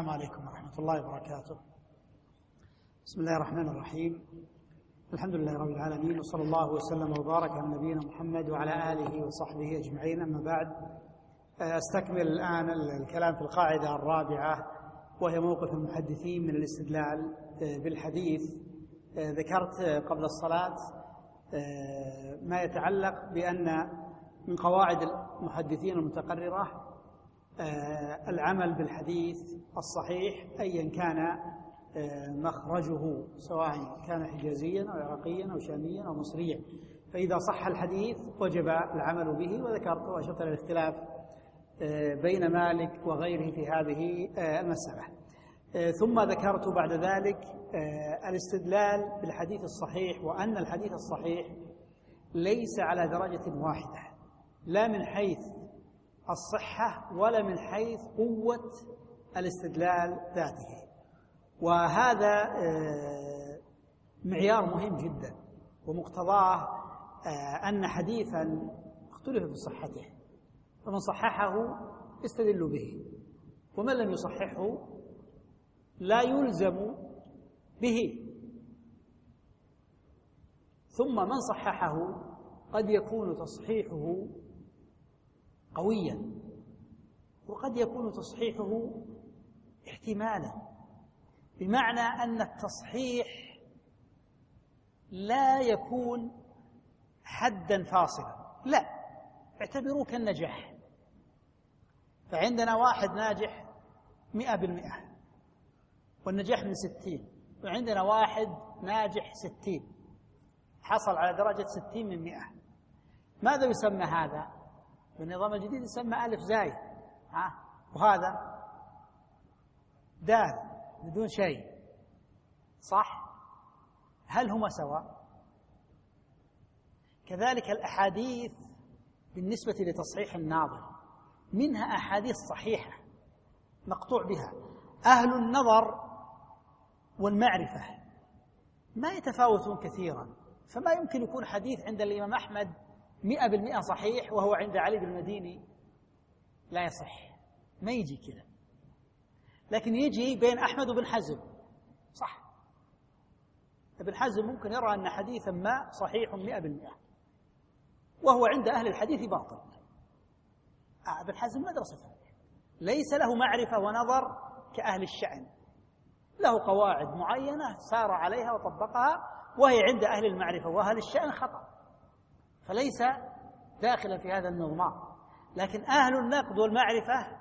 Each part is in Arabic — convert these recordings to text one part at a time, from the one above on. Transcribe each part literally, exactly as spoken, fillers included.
السلام عليكم ورحمة الله وبركاته. بسم الله الرحمن الرحيم. الحمد لله رب العالمين، وصلى الله وسلم وبارك على نبينا محمد وعلى آله وصحبه أجمعين. أما بعد، أستكمل الآن الكلام في القاعدة الرابعة، وهي موقف المحدثين من الاستدلال بالحديث. ذكرت قبل الصلاة ما يتعلق بأن من قواعد المحدثين المتقررة العمل بالحديث الصحيح أيا كان مخرجه، سواء كان حجازيا أو عراقيا أو شاميا أو مصريا، فإذا صح الحديث وجب العمل به. وذكرت وأشرت إلى الاختلاف بين مالك وغيره في هذه المسألة. ثم ذكرت بعد ذلك الاستدلال بالحديث الصحيح، وأن الحديث الصحيح ليس على درجة واحدة، لا من حيث الصحة ولا من حيث قوة الاستدلال ذاته. وهذا معيار مهم جدا، ومقتضاه أن حديثا اختلف في صحته، فمن صححه استدل به، ومن لم يصححه لا يلزم به. ثم من صححه قد يكون تصحيحه قويا، وقد يكون تصحيحه احتمالا، بمعنى أن التصحيح لا يكون حدا فاصلا، لا، اعتبروه كالنجاح. فعندنا واحد ناجح مئة بالمئة والنجاح من ستين، وعندنا واحد ناجح ستين، حصل على درجة ستين من مئة. ماذا يسمى هذا؟ بالنظام الجديد يسمى ألف زايد، ها؟ وهذا دال بدون شيء، صح؟ هل هما سواء؟ كذلك الأحاديث بالنسبة لتصحيح الناظر، منها أحاديث صحيحة مقطوع بها. أهل النظر والمعرفة ما يتفاوتون كثيرا، فما يمكن يكون حديث عند الإمام أحمد مئة بالمئة صحيح وهو عند علي بن المديني لا يصح، ما يجي كذا. لكن يجي بين أحمد وبن حزم، صح؟ ابن حزم ممكن يرى أن حديثا ما صحيح مئة بالمئة وهو عند أهل الحديث باطل. ابن حزم مدرسة ثانية، ليس له معرفة ونظر كأهل الشأن، له قواعد معينة سار عليها وطبقها، وهي عند أهل المعرفة وأهل الشأن خطأ، فليس داخلا في هذا النظام. لكن أهل النقد والمعرفة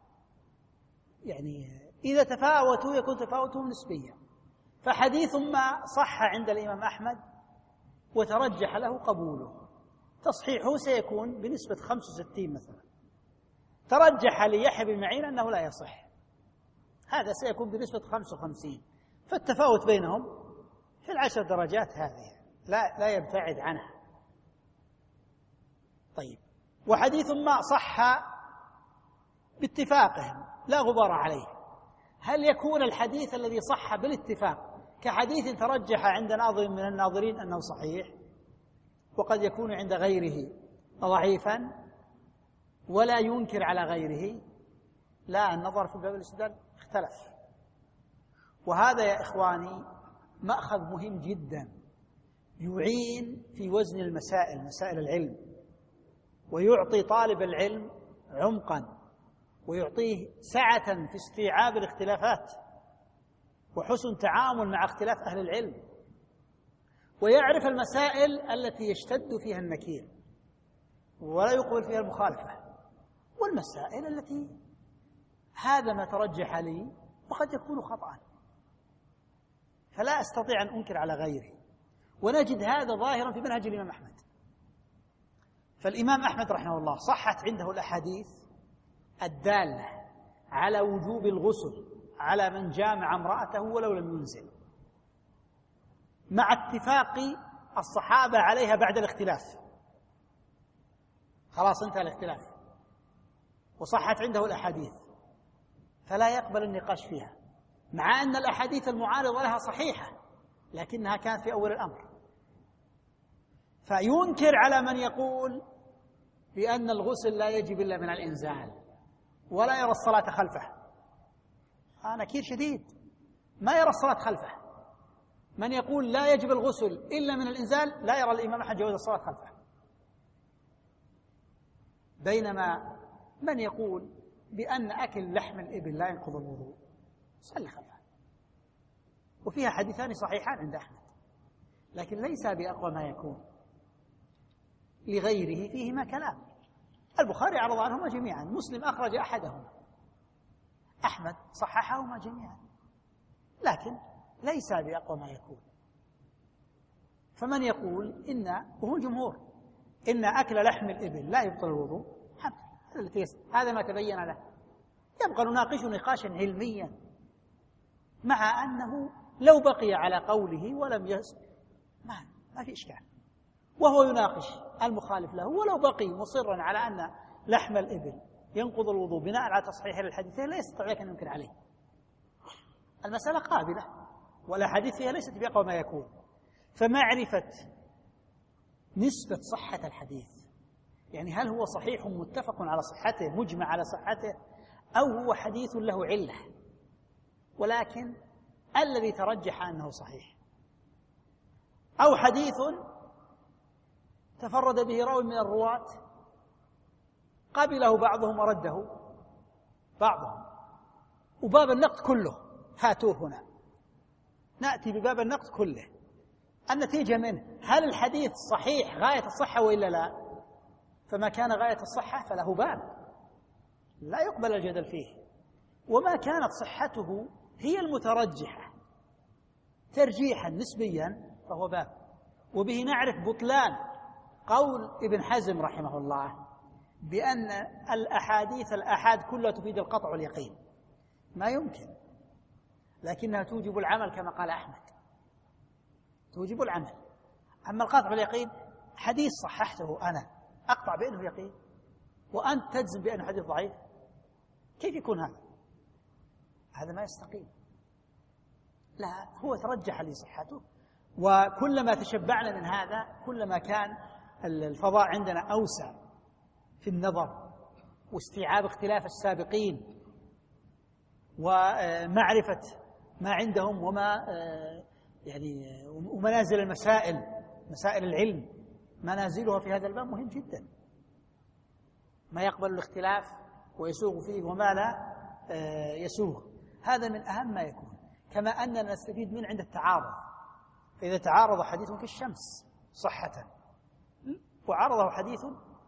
يعني إذا تفاوتوا يكون تفاوتهم نسبيا. فحديث ما صح عند الإمام أحمد وترجح له قبوله، تصحيحه سيكون بنسبة خمسة وستين مثلا، ترجح ليحيى بن معين أنه لا يصح، هذا سيكون بنسبة خمسة وخمسين. فالتفاوت بينهم في العشر درجات هذه، لا لا يبتعد عنها. طيب، وحديث ما صح باتفاقهم لا غبار عليه، هل يكون الحديث الذي صح بالاتفاق كحديث ترجح عند ناظر من الناظرين أنه صحيح، وقد يكون عند غيره ضعيفا ولا ينكر على غيره؟ لا، النظر في باب الاستدلال اختلف. وهذا يا إخواني مأخذ مهم جدا يعين في وزن المسائل، مسائل العلم، ويعطي طالب العلم عمقا، ويعطيه سعة في استيعاب الاختلافات وحسن تعامل مع اختلاف أهل العلم، ويعرف المسائل التي يشتد فيها النكير ولا يقبل فيها المخالفة، والمسائل التي هذا ما ترجح لي وقد يكون خطأ، فلا أستطيع أن أنكر على غيره. ونجد هذا ظاهرا في منهج الإمام أحمد. فالإمام أحمد رحمه الله صحت عنده الأحاديث الدالة على وجوب الغسل على من جامع امرأته ولو لم ينزل، مع اتفاق الصحابة عليها بعد الاختلاف. خلاص انتهى الاختلاف، وصحت عنده الأحاديث، فلا يقبل النقاش فيها، مع أن الأحاديث المعارضة لها صحيحة لكنها كانت في أول الأمر. فينكر على من يقول بأن الغسل لا يجب إلا من الإنزال، ولا يرى الصلاة خلفه، آه نكير شديد، ما يرى الصلاة خلفه. من يقول لا يجب الغسل إلا من الإنزال لا يرى الإمام أحد جواز الصلاة خلفه، بينما من يقول بأن أكل لحم الإبل لا ينقض الوضوء صلي خلفه. وفيها حديثان صحيحان عند أحمد، لكن ليس بأقوى ما يكون، لغيره فيهما كلام. البخاري عرض عنهما جميعا، مسلم أخرج أحدهما، أحمد صححهما جميعا، لكن ليس بأقوى ما يكون. فمن يقول إن، وهو الجمهور، إن أكل لحم الإبل لا يبطل الوضوء، هذا ما تبين له. يبقى نناقشه نقاشا علميا، مع أنه لو بقي على قوله ولم يس ما, ما في إشكال، وهو يناقش المخالف له ولو بقي مصرا على أن لحم الإبل ينقض الوضوء بناء على تصحيح الحديثين لا يستطيع لك أن ينكر عليه. المسألة قابلة والأحاديث فيها ليست بأقوى ما يكون. فمعرفة نسبة صحة الحديث، يعني هل هو صحيح متفق على صحته مجمع على صحته، أو هو حديث له علة ولكن الذي ترجح أنه صحيح، أو حديث تفرد به راوي من الرواة قبله بعضهم ورده بعضهم، وباب النقد كله هاتوه هنا، نأتي بباب النقد كله. النتيجة منه هل الحديث صحيح غاية الصحة وإلا لا؟ فما كان غاية الصحة فله باب لا يقبل الجدل فيه، وما كانت صحته هي المترجحة ترجيحا نسبيا فهو باب. وبه نعرف بطلان قول ابن حزم رحمه الله بأن الأحاديث الآحاد كلها تفيد القطع واليقين، ما يمكن، لكنها توجب العمل كما قال أحمد، توجب العمل. أما القطع واليقين حديث صححته أنا أقطع بأنه يقين وأنت تجزم بأنه حديث ضعيف، كيف يكون هذا؟ هذا ما يستقيم. لا، هو ترجح لي صحته، وكلما تشبعنا من هذا كلما كان الفضاء عندنا أوسع في النظر واستيعاب اختلاف السابقين ومعرفة ما عندهم وما يعني ومنازل المسائل، مسائل العلم منازلها في هذا الباب مهم جدا، ما يقبل الاختلاف ويسوغ فيه وما لا يسوغ، هذا من أهم ما يكون. كما أننا نستفيد منه عند التعارض، فإذا تعارض حديث كالشمس صحة وعرضه حديث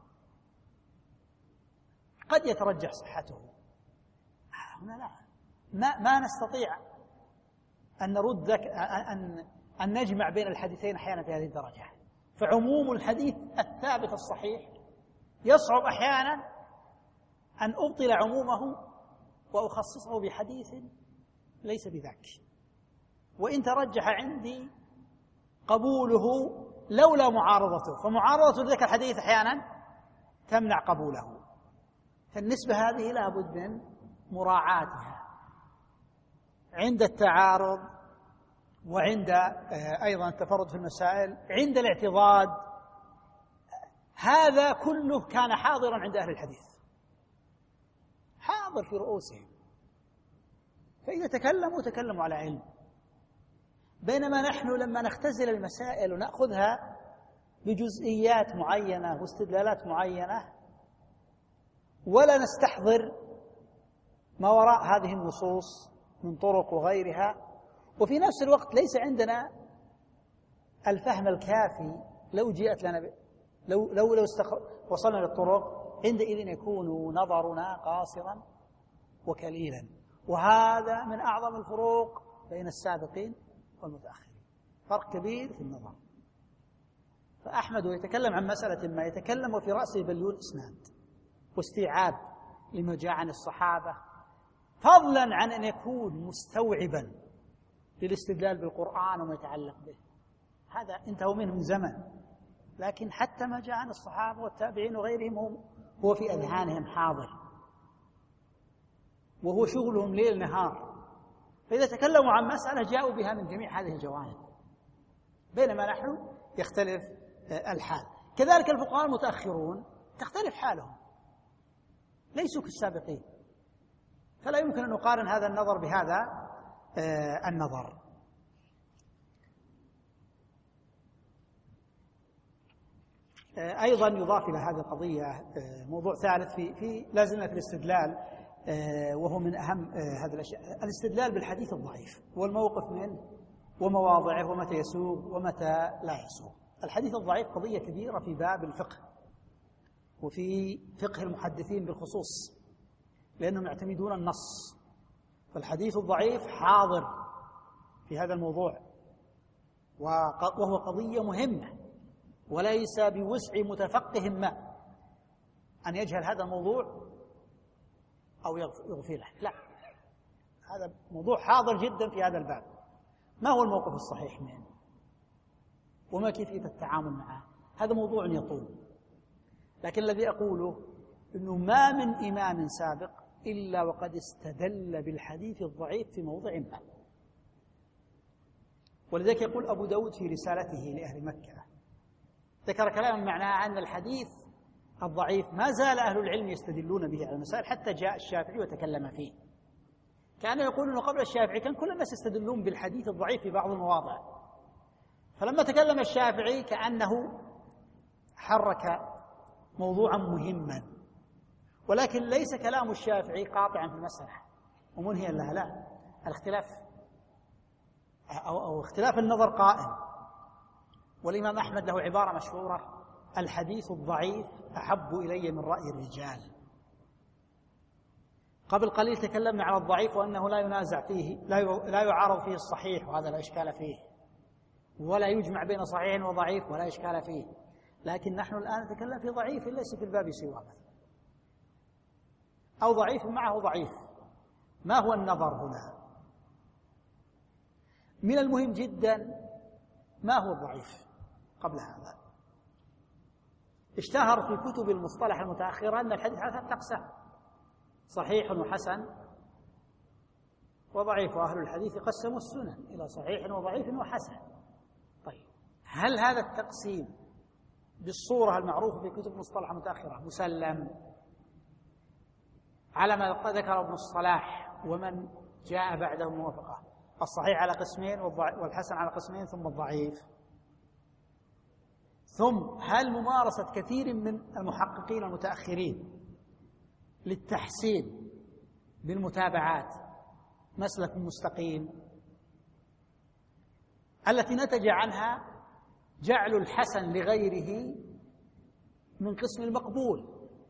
قد يترجح صحته، هنا لا، ما, ما نستطيع أن نرد ذك أن, أن نجمع بين الحديثين أحيانا في هذه الدرجة. فعموم الحديث الثابت الصحيح يصعب أحيانا أن أبطل عمومه وأخصصه بحديث ليس بذاك، وإن ترجح عندي قبوله لولا معارضته، فمعارضة ذاك الحديث أحيانا تمنع قبوله. فالنسبة هذه لا بد من مراعاتها عند التعارض، وعند أيضا التفرد في المسائل، عند الاعتضاد. هذا كله كان حاضرا عند أهل الحديث، حاضر في رؤوسهم، فإذا تكلموا تكلموا على علم. بينما نحن لما نختزل المسائل ونأخذها بجزئيات معينة واستدلالات معينة ولا نستحضر ما وراء هذه النصوص من طرق وغيرها، وفي نفس الوقت ليس عندنا الفهم الكافي، لو جاءت لنا ب... لو لو لو استخ... وصلنا للطرق عندئذ يكون نظرنا قاصرا وكليلا، وهذا من أعظم الفروق بين السابقين والمتأخرين، فرق كبير في النظر. فأحمد يتكلم عن مسألة ما يتكلم وفي رأسه بليون إسناد واستيعاب لما جاء عن الصحابة، فضلا عن أن يكون مستوعبا للاستدلال بالقرآن وما يتعلق به، هذا انتهوا منه من زمن، لكن حتى ما جاء عن الصحابة والتابعين وغيرهم هو في أذهانهم حاضر، وهو شغلهم ليل نهار، فإذا تكلموا عن مسألة جاءوا بها من جميع هذه الجوانب، بينما نحن يختلف الحال. كذلك الفقهاء المتأخرون تختلف حالهم، ليسوا كالسابقين، فلا يمكن أن نقارن هذا النظر بهذا النظر. أيضا يضاف إلى هذه القضية موضوع ثالث في في لازلنا في الاستدلال، وهو من أهم هذه الأشياء، الاستدلال بالحديث الضعيف والموقف منه ومواضعه ومتى يسوغ ومتى لا يسوغ. الحديث الضعيف قضية كبيرة في باب الفقه وفي فقه المحدثين بالخصوص، لأنهم يعتمدون النص، فالحديث الضعيف حاضر في هذا الموضوع، وهو قضية مهمة، وليس بوسع متفقه ما أن يجهل هذا الموضوع أو يغفله، لا، هذا موضوع حاضر جدا في هذا الباب. ما هو الموقف الصحيح منه وما كيفية التعامل معه؟ هذا موضوع يطول، لكن الذي أقوله أنه ما من إمام سابق إلا وقد استدل بالحديث الضعيف في موضع ما. ولذلك يقول أبو داود في رسالته لأهل مكة، ذكر كلاما معناه أن الحديث الضعيف ما زال أهل العلم يستدلون به على المسائل حتى جاء الشافعي وتكلم فيه. كان يقول أنه قبل الشافعي كان كل الناس يستدلون بالحديث الضعيف في بعض المواضع، فلما تكلم الشافعي كأنه حرك موضوعا مهما، ولكن ليس كلام الشافعي قاطعا في المسألة ومنهيا لها، لا، الاختلاف أو, أو اختلاف النظر قائم. والإمام أحمد له عبارة مشهورة: الحديث الضعيف أحب إلي من رأي الرجال. قبل قليل تكلمنا على الضعيف وأنه لا ينازع فيه، لا يعارض فيه الصحيح، وهذا لا إشكال فيه، ولا يجمع بين صحيح وضعيف، ولا إشكال فيه. لكن نحن الآن نتكلم في ضعيف ليس في الباب سواه، أو ضعيف معه ضعيف. ما هو النظر هنا؟ من المهم جدا ما هو الضعيف. قبل هذا اشتهر في كتب المصطلح المتأخرة أن الحديث على ثلاث أقسام: صحيح وحسن وضعيف، وأهل الحديث قسموا السنن إلى صحيح وضعيف وحسن. طيب، هل هذا التقسيم بالصورة المعروفة في كتب المصطلح المتأخرة مسلم على ما ذكر ابن الصلاح ومن جاء بعده موافقة؟ الصحيح على قسمين والحسن على قسمين ثم الضعيف. ثم هل ممارسة كثير من المحققين المتأخرين للتحسين بالمتابعات مسلك مستقيم التي نتج عنها جعل الحسن لغيره من قسم المقبول،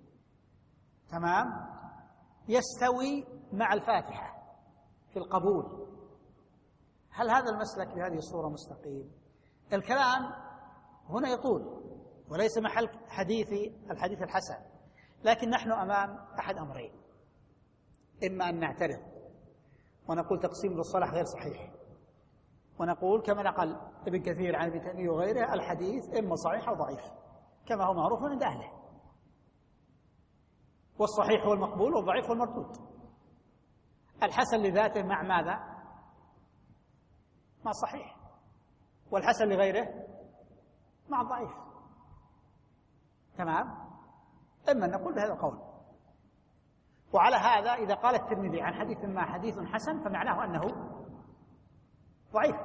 تمام، يستوي مع الفاتحة في القبول؟ هل هذا المسلك بهذه الصورة مستقيم؟ الكلام هنا يطول وليس محل حديث الحديث الحسن، لكن نحن أمام أحد أمرين: إما أن نعترض ونقول تقسيم الصلاح غير صحيح، ونقول كما نقل ابن كثير عن ابن تيمية وغيره: الحديث إما صحيح أو ضعيف كما هو معروف عند أهله، والصحيح هو المقبول والضعيف هو المردود. الحسن لذاته مع ماذا؟ مع الصحيح، والحسن لغيره مع الضعيف، تمام. إما نقول بهذا القول، وعلى هذا إذا قال الترمذي عن حديث ما حديث حسن فمعناه أنه ضعيف،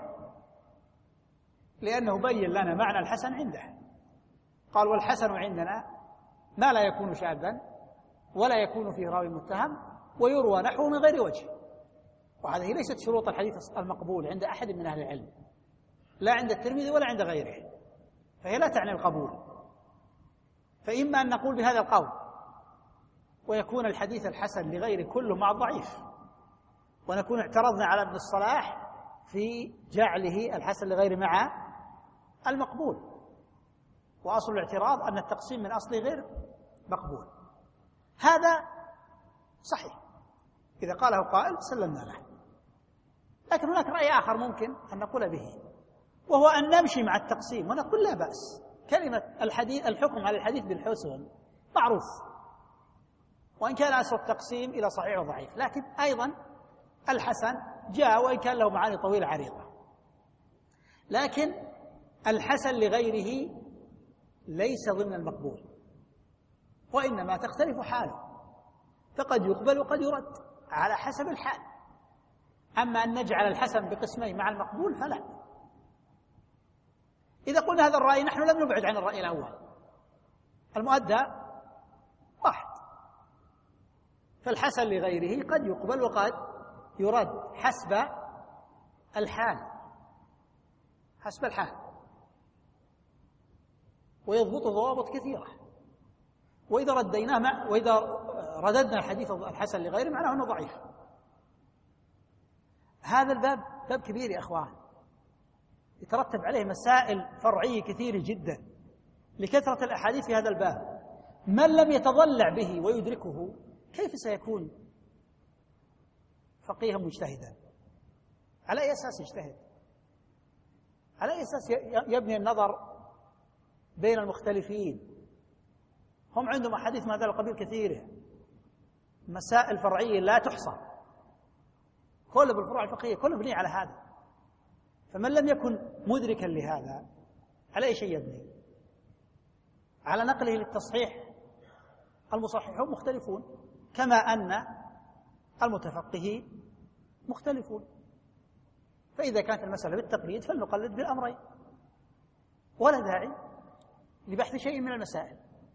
لأنه بين لنا معنى الحسن عنده. قال: والحسن عندنا ما لا يكون شاذا ولا يكون فيه راوي متهم ويروى نحوه من غير وجه. وهذه ليست شروط الحديث المقبول عند أحد من أهل العلم، لا عند الترمذي ولا عند غيره، فهي لا تعني القبول. فإما أن نقول بهذا القول ويكون الحديث الحسن لغير كله مع الضعيف، ونكون اعترضنا على ابن الصلاح في جعله الحسن لغير مع المقبول، وأصل الاعتراض أن التقسيم من أصله غير مقبول. هذا صحيح، إذا قاله قائل سلمنا له. لكن هناك رأي آخر ممكن أن نقول به، وهو أن نمشي مع التقسيم ونقول لا بأس. كلمة الحديث الحكم على الحديث بالحسن معروف، وإن كان أصل التقسيم إلى صحيح وضعيف، لكن أيضا الحسن جاء وإن كان له معاني طويلة عريضة. لكن الحسن لغيره ليس ضمن المقبول، وإنما تختلف حاله، فقد يقبل وقد يرد على حسب الحال. أما أن نجعل الحسن بقسمين مع المقبول فلا. إذا قلنا هذا الرأي نحن لم نبعد عن الرأي الأول، المؤدى واحد، فالحسن لغيره قد يقبل وقد يرد حسب الحال، حسب الحال، ويضبط ضوابط كثيرة. وإذا رديناه وإذا رددنا الحديث الحسن لغيره معناه أنه ضعيف. هذا الباب باب كبير يا أخوان، يترتب عليه مسائل فرعية كثيرة جدا لكثرة الأحاديث في هذا الباب. من لم يتضلع به ويدركه كيف سيكون فقيها مجتهدا؟ على أي أساس يجتهد؟ على أي أساس يبني النظر بين المختلفين؟ هم عندهم أحاديث من هذا القبيل كثيرة، مسائل فرعية لا تحصى، كل بالفروع الفقهية كله مبني على هذا. فمن لم يكن مدركا لهذا على أي شيء يبني؟ على نقله للتصحيح. المصححون مختلفون كما أن المتفقهين مختلفون، فإذا كانت المسألة بالتقليد فلنقلد بالأمرين، ولا داعي لبحث شيء من المسائل،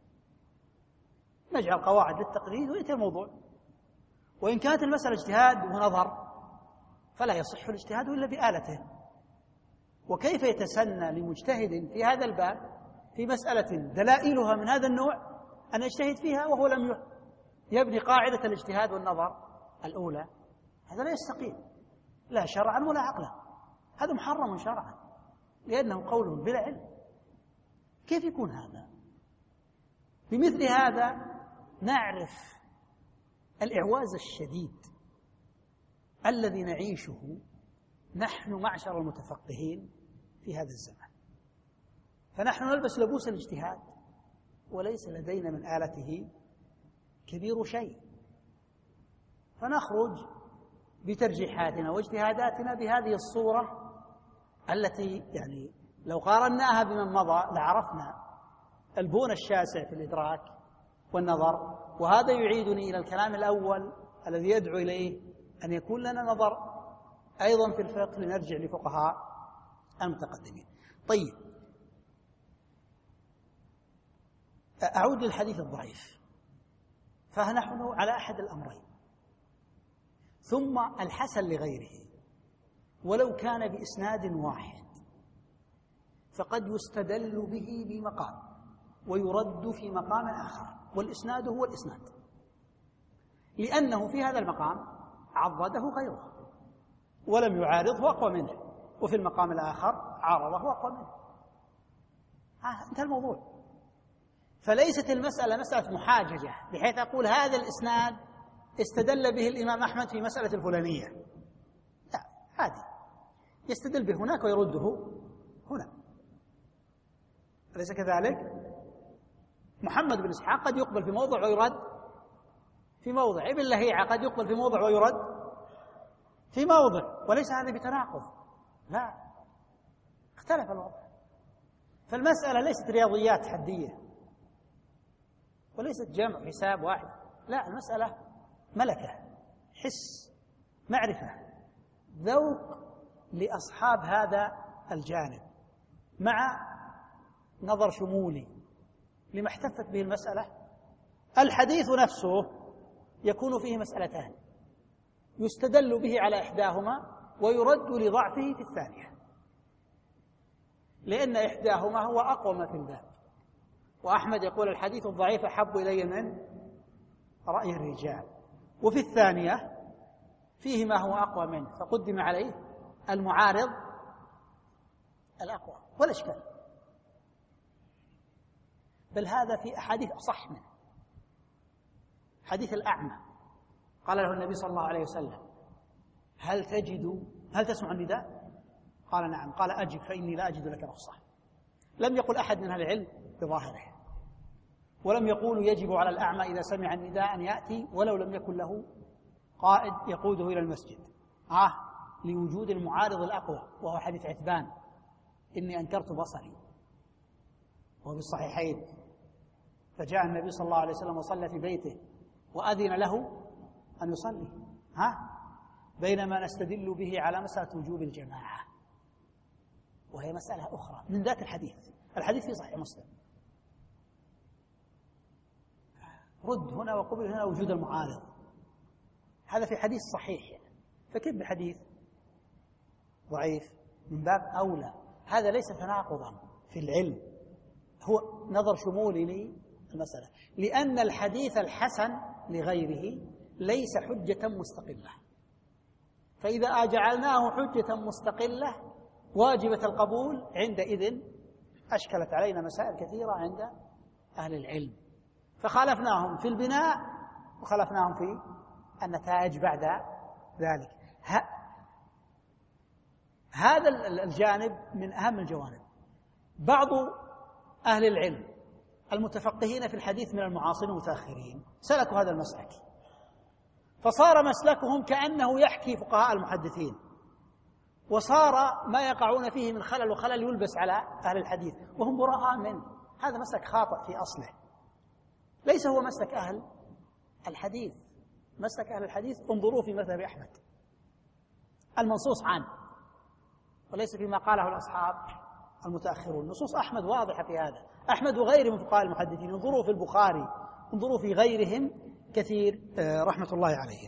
نجعل قواعد للتقليد ويأتي الموضوع. وإن كانت المسألة اجتهاد ونظر فلا يصح الاجتهاد إلا بآلته. وكيف يتسنى لمجتهد في هذا الباب في مسألة دلائلها من هذا النوع أن يجتهد فيها وهو لم يبني قاعدة الاجتهاد والنظر الأولى؟ هذا لا يستقيم لا شرعا ولا عقلا، هذا محرم شرعا لأنه قول بلا علم. كيف يكون هذا؟ بمثل هذا نعرف الإعواز الشديد الذي نعيشه نحن معشر المتفقهين في هذا الزمان. فنحن نلبس لبوس الاجتهاد وليس لدينا من آلته كبير شيء، فنخرج بترجيحاتنا واجتهاداتنا بهذه الصورة التي يعني لو قارناها بمن مضى لعرفنا البون الشاسع في الإدراك والنظر. وهذا يعيدني إلى الكلام الأول الذي يدعو إليه أن يكون لنا نظر أيضا في الفقه، لنرجع لفقهاء المتقدمين. طيب، أعود للحديث الضعيف، فنحن على أحد الأمرين. ثم الحسن لغيره ولو كان بإسناد واحد فقد يستدل به بمقام ويرد في مقام آخر، والإسناد هو الإسناد، لأنه في هذا المقام عضده غيره ولم يعارضه أقوى منه، وفي المقام الآخر عارضه أقوى منه. ها انتهى الموضوع. فليست المسألة مسألة محاججة بحيث أقول هذا الإسناد استدل به الإمام أحمد في مسألة الفلانية، لا، عادي يستدل به هناك ويرده هنا، أليس كذلك؟ محمد بن إسحاق قد يقبل في موضع ويرد في موضع، ابن لهيعة قد يقبل في موضع ويرد في موضع، وليس هذا بتناقض، لا، اختلف الوضع. فالمسألة ليست رياضيات حدية وليست جمع حساب واحد، لا، المسألة ملكة، حس، معرفة، ذوق لأصحاب هذا الجانب مع نظر شمولي لما احتفت به المسألة. الحديث نفسه يكون فيه مسألتان يستدل به على إحداهما ويرد لضعفه في الثانية، لأن إحداهما هو أقوى ما في الباب، وأحمد يقول الحديث الضعيف أحب إلي من رأي الرجال، وفي الثانية فيه ما هو أقوى منه فقدم عليه المعارض الأقوى، ولا إشكال. بل هذا في أحاديث أصح منه. حديث الأعمى قال له النبي صلى الله عليه وسلم هل تجد هل تسمع النداء؟ قال نعم. قال أجب فإني لا أجد لك رخصة. لم يقل أحد من أهل العلم بظاهره، ولم يقولوا يجب على الأعمى إذا سمع النداء أن يأتي ولو لم يكن له قائد يقوده إلى المسجد، آه لوجود المعارض الأقوى وهو حديث عتبان إني أنكرت بصري، وهو بالصحيحين. فجاء النبي صلى الله عليه وسلم وصلى في بيته وأذن له أن يصلي، ها بينما نستدل به على مسألة وجوب الجماعة، وهي مسألة أخرى من ذات الحديث. الحديث في صحيح مسلم، رد هنا وقبل هنا وجود المعارض، هذا في حديث صحيح يعني. فكيف بحديث ضعيف؟ من باب أولى. هذا ليس تناقضا في العلم، هو نظر شمولي للمسألة، لأن الحديث الحسن لغيره ليس حجة مستقلة، فإذا جعلناه حجة مستقلة واجبة القبول عندئذ أشكلت علينا مسائل كثيرة عند أهل العلم، فخالفناهم في البناء وخالفناهم في النتائج بعد ذلك. هذا الجانب من أهم الجوانب. بعض أهل العلم المتفقهين في الحديث من المعاصرين المتأخرين سلكوا هذا المسلك، فصار مسلكهم كأنه يحكي فقهاء المحدثين، وصار ما يقعون فيه من خلل وخلل يلبس على أهل الحديث وهم براء منه. هذا مسلك خاطئ في أصله، ليس هو مسلك أهل الحديث. مسلك أهل الحديث انظروا في مذهب أحمد المنصوص عنه، وليس فيما قاله الأصحاب المتأخرون. نصوص أحمد واضحة في هذا، أحمد وغيره من فقهاء المحدثين، انظروا في البخاري، انظروا في غيرهم كثير رحمة الله عليهم.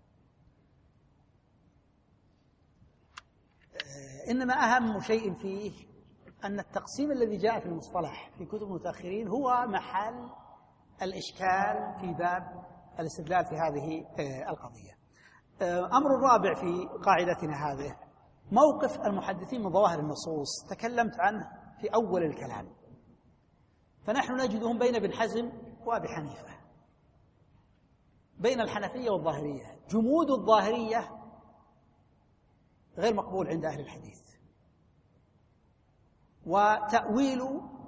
إنما أهم شيء فيه أن التقسيم الذي جاء في المصطلح في كتب المتأخرين هو محل الإشكال في باب الاستدلال في هذه القضية. أمر الرابع في قاعدتنا هذه موقف المحدثين من ظواهر النصوص، تكلمت عنه في أول الكلام. فنحن نجدهم بين ابن حزم وأبي حنيفة، بين الحنفية والظاهرية. جمود الظاهرية غير مقبول عند أهل الحديث، وتأويل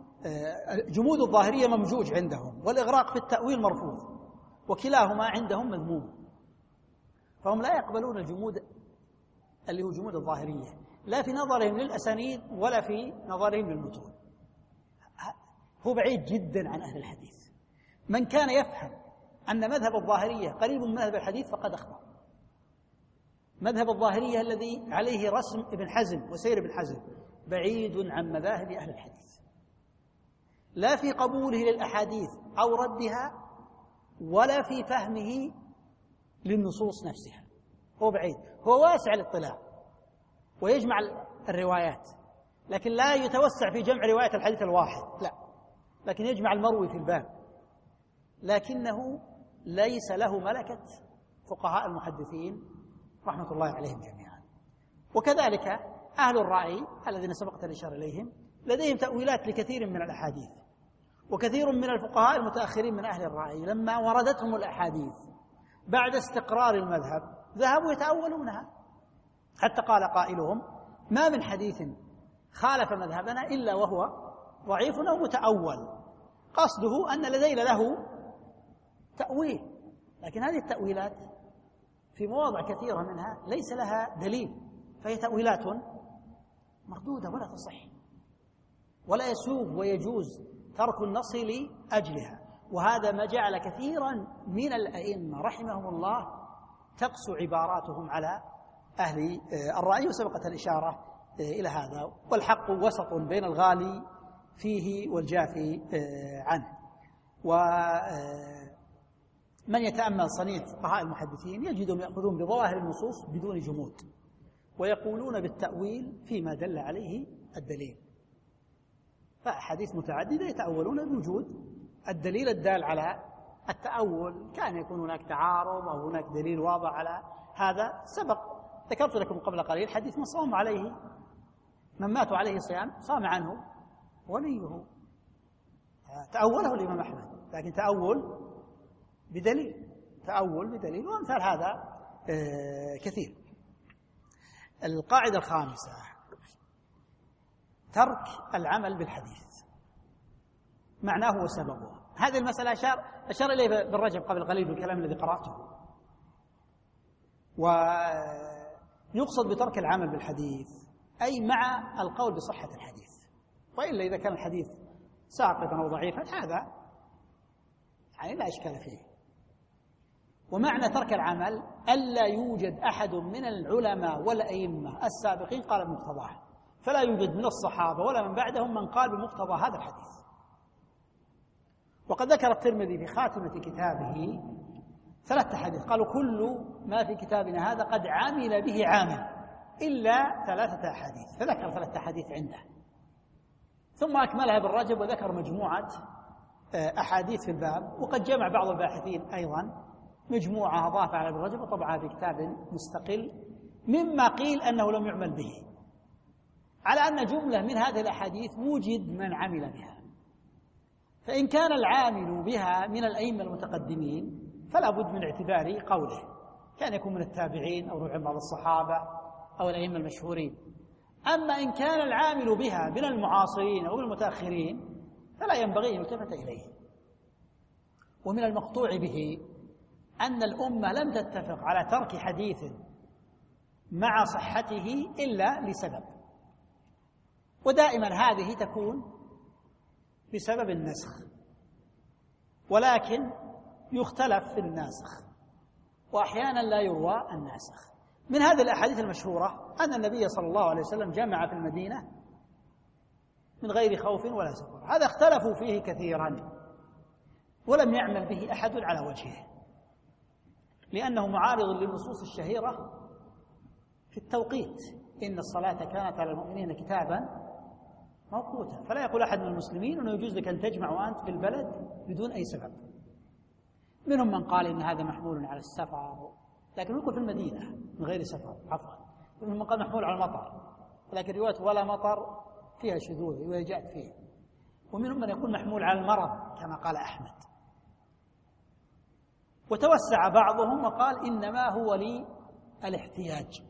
جمود الظاهرية ممجوج عندهم، والإغراق في التأويل مرفوض، وكلاهما عندهم مذموم. فهم لا يقبلون الجمود اللي هو جمود الظاهرية، لا في نظرهم للأسانيد ولا في نظرهم للمتون. هو بعيد جدا عن أهل الحديث. من كان يفهم أن مذهب الظاهرية قريب من مذهب الحديث فقد أخطأ. مذهب الظاهرية الذي عليه رسم ابن حزم وسير ابن حزم بعيد عن مذاهب أهل الحديث، لا في قبوله للأحاديث أو ردها، ولا في فهمه للنصوص نفسها. هو بعيد، هو واسع الاطلاع ويجمع الروايات، لكن لا يتوسع في جمع رواية الحديث الواحد، لا، لكن يجمع المروي في الباب، لكنه ليس له ملكة فقهاء المحدثين رحمة الله عليهم جميعا. وكذلك أهل الرأي الذين سبقت الإشارة إليهم لديهم تأويلات لكثير من الأحاديث، وكثير من الفقهاء المتأخرين من أهل الرأي لما وردتهم الأحاديث بعد استقرار المذهب ذهبوا يتأولونها، حتى قال قائلهم: ما من حديث خالف مذهبنا إلا وهو ضعيف أو متأول، قصده أن لدينا له تأويل. لكن هذه التأويلات في مواضع كثيرة منها ليس لها دليل، فهي تأويلات مردودة ولا تصح، ولا يسوغ ويجوز ترك النص لأجلها. وهذا ما جعل كثيرا من الأئمة رحمهم الله تقسو عباراتهم على أهل الرأي، وسبقت الإشارة إلى هذا. والحق وسط بين الغالي فيه والجافي عنه. ومن يتأمل صنيع فقهاء المحدثين يجدهم يأخذون بظواهر النصوص بدون جمود، ويقولون بالتأويل فيما دل عليه الدليل. فأحاديث متعددة يتأولون بوجود الدليل الدال على التأول، كان يكون هناك تعارض أو هناك دليل واضح على هذا. سبق ذكرت لكم قبل قليل حديث من صام عليه من مات عليه صيام صام عنه وليه، تأوله الإمام أحمد، لكن تأول بدليل، تأول بدليل، وأمثال هذا كثير. القاعدة الخامسة ترك العمل بالحديث، معناه وسببه. هذه المسألة أشار أشار إليه ابن رجب قبل قليل بالكلام الذي قرأته. ويقصد بترك العمل بالحديث أي مع القول بصحة الحديث، وإلا إذا كان الحديث ساقطا أو ضعيفا هذا يعني لا إشكال فيه. ومعنى ترك العمل ألا يوجد أحد من العلماء والأئمة السابقين قال بمقتضاه، فلا يوجد من الصحابة ولا من بعدهم من قال بمقتضى هذا الحديث. وقد ذكر الترمذي في خاتمة كتابه ثلاثة حديث قالوا كل ما في كتابنا هذا قد عمل به عامل إلا ثلاثة أحاديث، فذكر ثلاثة أحاديث عنده، ثم أكملها ابن رجب وذكر مجموعة أحاديث في الباب. وقد جمع بعض الباحثين أيضا مجموعة أضاف على ابن رجب وطبعها في كتاب مستقل، مما قيل أنه لم يعمل به، على أن جملة من هذه الأحاديث وجد من عمل بها. فإن كان العامل بها من الأئمة المتقدمين فلا بد من اعتبار قوله، كان يكون من التابعين أو من بعض الصحابة أو الأئمة المشهورين. أما إن كان العامل بها من المعاصرين أو من المتأخرين فلا ينبغي أن يلتفت إليه. ومن المقطوع به أن الأمة لم تتفق على ترك حديث مع صحته إلا لسبب، ودائما هذه تكون بسبب النسخ، ولكن يختلف في الناسخ وأحيانا لا يروى الناسخ. من هذه الأحاديث المشهورة أن النبي صلى الله عليه وسلم جمع في المدينة من غير خوف ولا سفر، هذا اختلفوا فيه كثيرا ولم يعمل به أحد على وجهه، لأنه معارض للنصوص الشهيرة في التوقيت، إن الصلاة كانت على المؤمنين كتابا موقوتا، فلا يقول أحد من المسلمين أنه يجوز لك أن تجمع وأنت في البلد بدون أي سبب. منهم من قال إن هذا محمول على السفر، لكن يقول في المدينة من غير سفر عفوا. منهم من قال محمول على المطر، لكن رواية ولا مطر فيها شذوذ رواية جاءت فيه. ومنهم من يقول محمول على المرض كما قال أحمد. وتوسع بعضهم وقال إنما هو للاحتياج،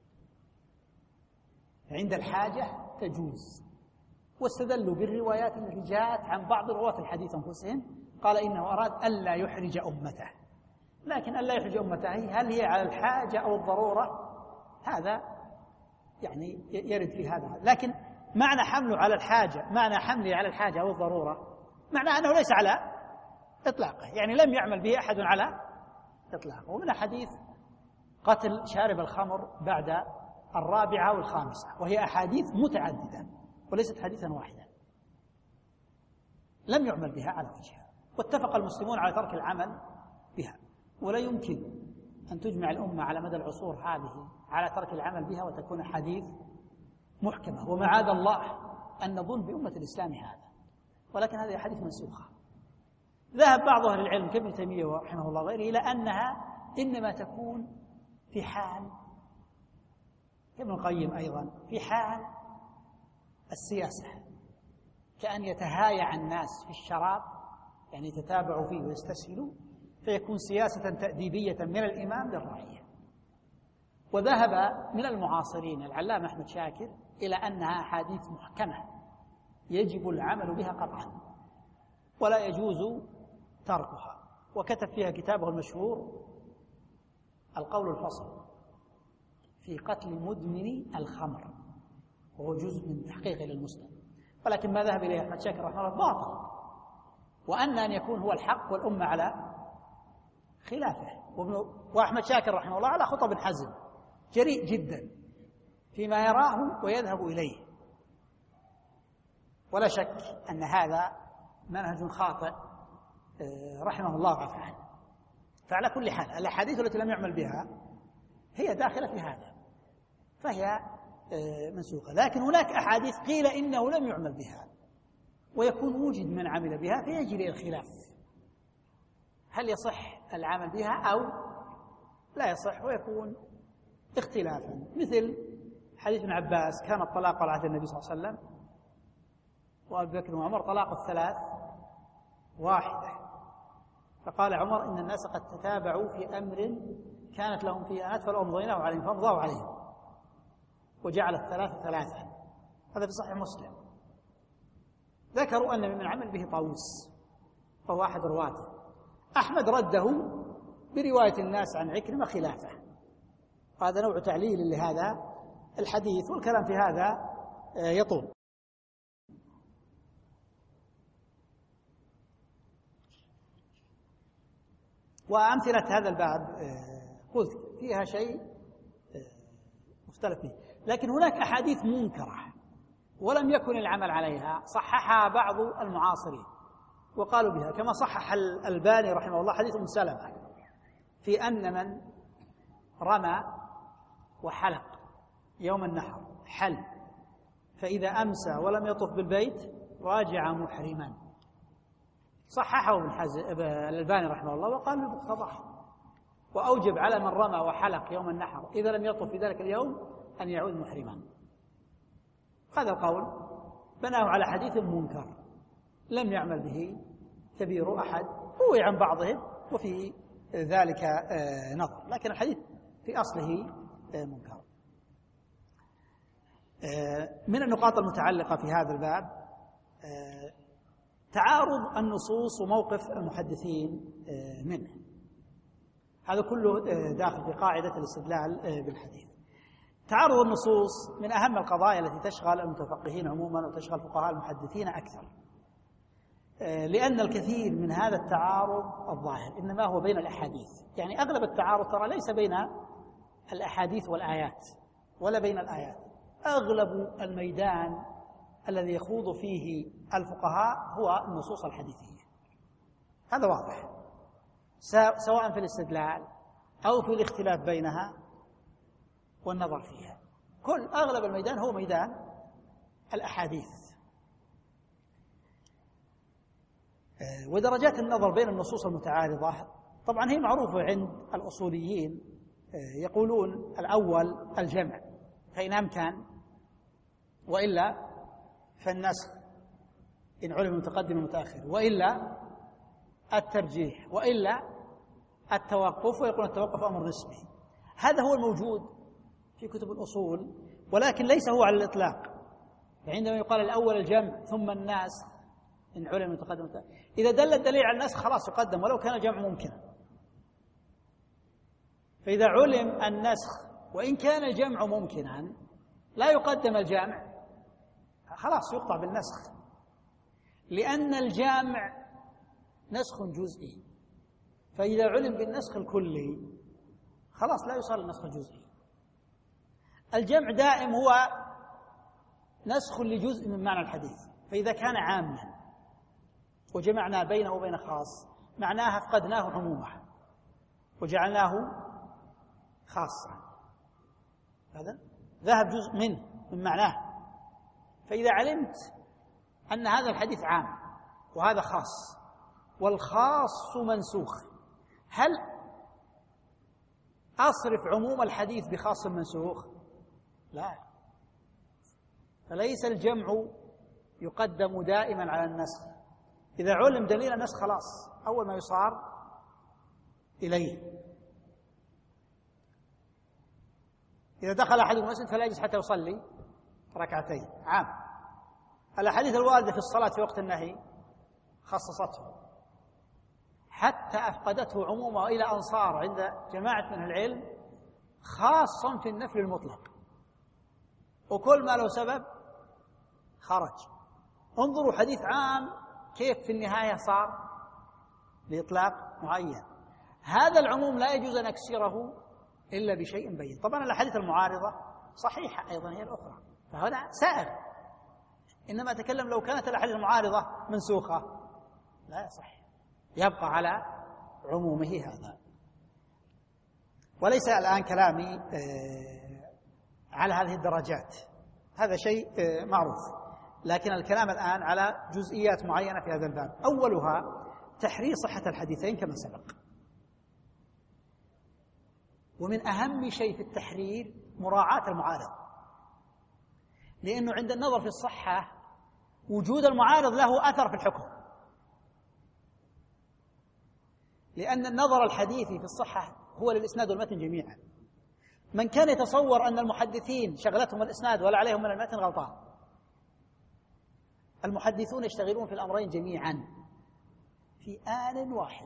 عند الحاجة تجوز. واستدلوا بالروايات التي جاءت عن بعض رواة الحديث أنفسهم، قال إنه أراد ألا يحرج أمته. لكن ألا يحرج أمته هل هي على الحاجة أو الضرورة؟ هذا يعني يرد في هذا. لكن معنى حمله على الحاجة، معنى حمله على الحاجة أو الضرورة، معنى أنه ليس على إطلاقه، يعني لم يعمل به أحد على إطلاقه. ومن حديث قتل شارب الخمر بعد الرابعة والخامسة، وهي أحاديث متعددة وليست حديثا واحدا لم يعمل بها على وجهها. واتفق المسلمون على ترك العمل بها، ولا يمكن أن تجمع الأمة على مدى العصور هذه على ترك العمل بها وتكون حديث محكمة. ومعاذ الله أن نظن بأمة الإسلام هذا، ولكن هذه حديث منسوخة. ذهب بعض أهل العلم كابن تيمية رحمه الله وغيره إلى أنها إنما تكون في حال، كابن القيم أيضا، في حال السياسة، كأن يتهايع الناس في الشراب، يعني يتتابعوا فيه ويستسهلوا، فيكون سياسة تأديبية من الإمام للرعية. وذهب من المعاصرين العلامة أحمد شاكر إلى أنها أحاديث محكمة يجب العمل بها قطعا ولا يجوز تركها، وكتب فيها كتابه المشهور القول الفصل في قتل مدمن الخمر، وهو جزء من تحقيقه للمسلم. ولكن ما ذهب إليه أحمد شاكر رحمه الله باطل، وأن أن يكون هو الحق والأمة على خلافه. وأحمد شاكر رحمه الله على خطب حزم جريء جدا فيما يراه ويذهب إليه، ولا شك أن هذا منهج خاطئ رحمه الله وعفى عنه. فعلى كل حال الأحاديث التي لم يعمل بها هي داخلة في هذا، فهي منسوخة. لكن هناك أحاديث قيل إنه لم يعمل بها ويكون وجد من عمل بها، فيجري الخلاف هل يصح العمل بها أو لا يصح، ويكون اختلافا. مثل حديث ابن عباس كان الطلاق على عهد النبي صلى الله عليه وسلم وأبي بكر وعمر طلاق الثلاث واحدة، فقال عمر إن الناس قد تتابعوا في أمر كانت لهم فيه آنات فلو أمضيناه عليهم فامضوا عليهم، وجعل الثلاث ثلاثا. هذا في صحيح مسلم. ذكروا أن من عمل به طاووس فهو أحد رواته. أحمد رده برواية الناس عن عكرمة خلافه، هذا نوع تعليل لهذا الحديث، والكلام في هذا يطول. وأمثلة هذا الباب قلت فيها شيء مختلف فيه، لكن هناك أحاديث منكرة ولم يكن العمل عليها صححها بعض المعاصرين وقالوا بها، كما صحح الألباني رحمه الله حديث أم سلمة في أن من رمى وحلق يوم النحر حل فإذا أمسى ولم يطف بالبيت راجع محرما. صححه الألباني رحمه الله وقال بمقتضاه، وأوجب على من رمى وحلق يوم النحر إذا لم يطف في ذلك اليوم أن يعود محرما. هذا القول بناه على حديث منكر لم يعمل به كبير أحد، روي عن بعضهم وفي ذلك نظر، لكن الحديث في أصله منكر. من النقاط المتعلقة في هذا الباب تعارض النصوص وموقف المحدثين منه، هذا كله داخل في قاعدة الاستدلال بالحديث. تعارض النصوص من أهم القضايا التي تشغل المتفقهين عموما وتشغل فقهاء المحدثين أكثر، لأن الكثير من هذا التعارض الظاهر إنما هو بين الأحاديث، يعني أغلب التعارض ترى ليس بين الأحاديث والآيات ولا بين الآيات، أغلب الميدان الذي يخوض فيه الفقهاء هو النصوص الحديثية، هذا واضح، سواء في الاستدلال أو في الاختلاف بينها والنظر فيها. كل أغلب الميدان هو ميدان الأحاديث. ودرجات النظر بين النصوص المتعارضة طبعا هي معروفة عند الأصوليين، يقولون الأول الجمع فإن أمكن، وإلا فالنسخ إن علم متقدم ومتأخر، وإلا الترجيح، وإلا التوقف، ويقول التوقف أمر نسبي. هذا هو الموجود في كتب الأصول، ولكن ليس هو على الإطلاق. فعندما يقال الأول الجمع ثم النسخ إن علم متقدم ومتأخر، إذا دل الدليل على النسخ خلاص يقدم ولو كان الجمع ممكنا. فإذا علم النسخ وإن كان الجمع ممكنا لا يقدم الجمع، خلاص يقطع بالنسخ، لأن الجامع نسخ جزئي، فإذا علم بالنسخ الكلي خلاص لا يصار النسخ الجزئي. الجمع دائم هو نسخ لجزء من معنى الحديث، فإذا كان عاما وجمعنا بينه وبين خاص معناها فقدناه عمومه وجعلناه خاصا، هذا ذهب جزء منه من معناه. فإذا علمت أن هذا الحديث عام وهذا خاص والخاص منسوخ، هل أصرف عموم الحديث بخاص منسوخ؟ لا، فليس الجمع يقدم دائما على النسخ. إذا علم دليل النسخ خلاص أول ما يصار إليه. إذا دخل أحد المسجد فلا يجلس حتى يصلي ركعتين، عام. الأحاديث الواردة في الصلاة في وقت النهي خصصته حتى أفقدته عمومه إلى أن صار عند جماعة من العلم خاصا في النفل المطلق، وكل ما له سبب خرج. انظروا حديث عام كيف في النهاية صار لإطلاق معين. هذا العموم لا يجوز أن نكسره إلا بشيء بين. طبعا الأحاديث المعارضة صحيحة أيضا هي الأخرى، فهذا سائر، إنما أتكلم لو كانت الأحاديث المعارضة منسوخة لا يصح، يبقى على عمومه هذا. وليس الآن كلامي على هذه الدرجات، هذا شيء معروف، لكن الكلام الآن على جزئيات معينة في هذا الباب. أولها تحرير صحة الحديثين كما سبق، ومن أهم شيء في التحرير مراعاة المعارض، لأنه عند النظر في الصحة وجود المعارض له أثر في الحكم، لأن النظر الحديثي في الصحة هو للإسناد والمتن جميعا. من كان يتصور أن المحدثين شغلتهم الإسناد ولا عليهم من المتن غلطان. المحدثون يشتغلون في الأمرين جميعا في آن واحد.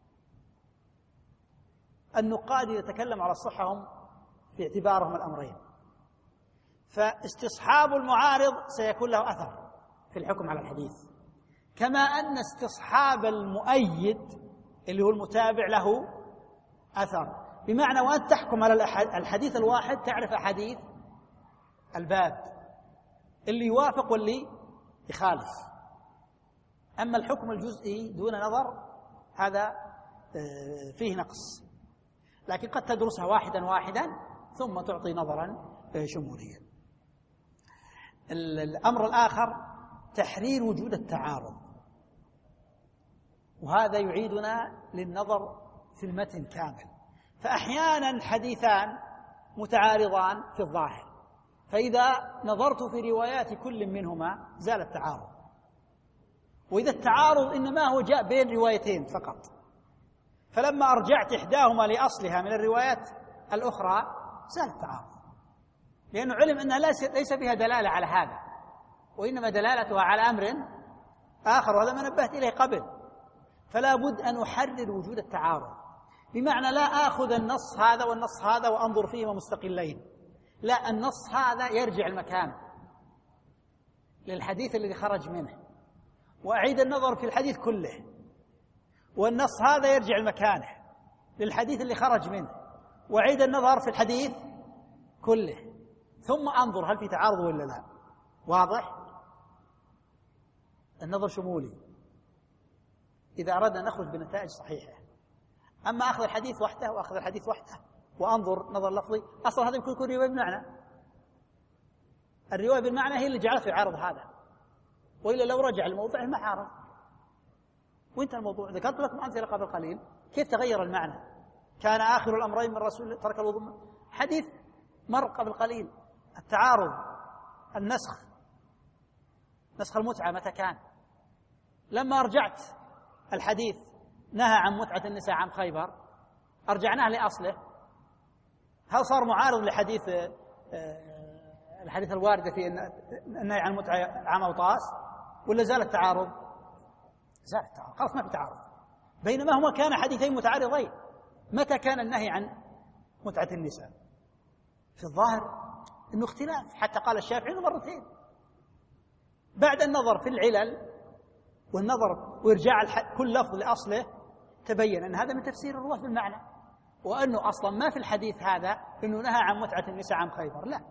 النقاد يتكلم على الصحة هم في اعتبارهم الأمرين، فاستصحاب المعارض سيكون له أثر في الحكم على الحديث، كما أن استصحاب المؤيد اللي هو المتابع له أثر، بمعنى وأنت تحكم على الحديث الواحد تعرف أحاديث الباب اللي يوافق واللي يخالف. أما الحكم الجزئي دون نظر هذا فيه نقص، لكن قد تدرسها واحدا واحدا ثم تعطي نظرا شموليا. الأمر الآخر تحرير وجود التعارض، وهذا يعيدنا للنظر في المتن كامل. فأحيانا حديثان متعارضان في الظاهر، فإذا نظرت في روايات كل منهما زال التعارض، وإذا التعارض إنما هو جاء بين روايتين فقط، فلما أرجعت إحداهما لأصلها من الروايات الأخرى زال التعارض، لأنه علم أنها ليس فيها دلالة على هذا، وإنما دلالتها على أمر آخر، وهذا ما نبهت إليه قبل. فلا بد أن أحرر وجود التعارض، بمعنى لا آخذ النص هذا والنص هذا وأنظر فيهما مستقلين، لا، النص هذا يرجع المكان للحديث الذي خرج منه، وأعيد النظر في الحديث كله، والنص هذا يرجع المكانه للحديث اللي خرج منه، وأعيد النظر في الحديث كله، ثم أنظر هل في تعارض ولا لا. واضح؟ النظر شمولي إذا أردنا نخرج بنتائج صحيحة. أما أخذ الحديث وحده وأخذ الحديث وحده وأنظر نظر لفظي، أصلا هذا يكون رواية بالمعنى، الرواية بالمعنى هي اللي جعلته يعارض هذا، وإلا لو رجع الموضوع ما عارض وانتهى الموضوع. ذكرت لكم أمثلة قبل قليل كيف تغير المعنى. كان آخر الأمرين من الرسول ترك الوضوء، حديث مر قبل قليل. التعارض، النسخ، نسخ المتعة متى كان؟ لما رجعت الحديث نهى عن متعة النساء عام خيبر، أرجعناه لأصله، هل صار معارض لحديث الحديث الواردة في النهي عن المتعة عام أوطاس، ولا زال التعارض؟ زال التعارض، خلاص ما في تعارض، بينما هما كان حديثين متعارضين. متى كان النهي عن متعة النساء؟ في الظاهر إنه اختلاف، حتى قال الشافعي مرتين. بعد النظر في العلل والنظر وإرجاع كل لفظ لأصله تبين أن هذا من تفسير الرواة بالمعنى، وأنه أصلا ما في الحديث هذا أنه نهى عن متعة النساء عام خيبر، لا.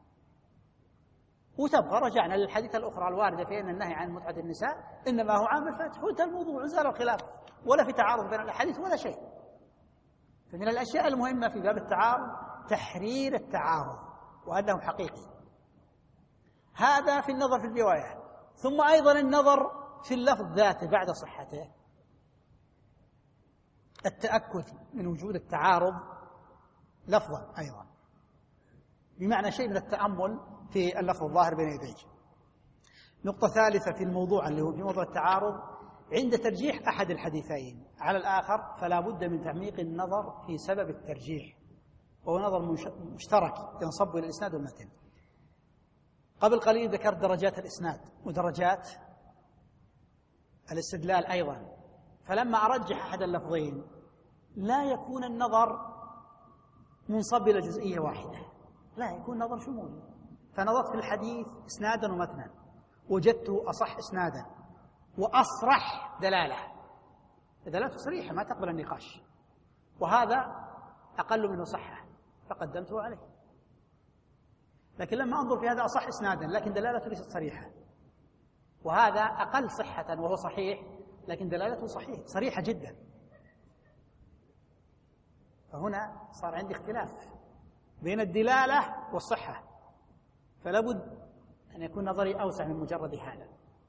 وتبقى رجعنا للحديث الأخرى الواردة في أن النهي عن متعة النساء إنما هو عام الفتح، وانتهى الموضوع وزال الخلاف، ولا في تعارض بين الأحاديث ولا شيء. فمن الأشياء المهمة في باب التعارض تحرير التعارض وأنه حقيقي. هذا في النظر في الرواية، ثم أيضا النظر في اللفظ ذاته بعد صحته، التأكد من وجود التعارض لفظا أيضا، بمعنى شيء من التأمل في اللفظ الظاهر بين يديك. نقطة ثالثة في الموضوع اللي هو في موضوع التعارض، عند ترجيح أحد الحديثين على الآخر فلا بد من تعميق النظر في سبب الترجيح، وهو نظر مشترك ينصب إلى الإسناد والمتن. قبل قليل ذكرت درجات الإسناد ودرجات الاستدلال أيضا، فلما أرجح أحد اللفظين لا يكون النظر منصب إلى جزئية واحدة، لا، يكون نظر شمولي. فنظرت في الحديث إسنادا ومتنا، وجدته أصح إسنادا وأصرح دلالة، دلالته صريحة ما تقبل النقاش، وهذا أقل منه صحة فقدمته عليه. لكن لما أنظر في هذا أصح إسنادا لكن دلالته ليست صريحة، وهذا أقل صحة وهو صحيح لكن دلالته صحيح صريحة جدا، فهنا صار عندي اختلاف بين الدلالة والصحة، فلا بد أن يكون نظري أوسع من مجرد هذا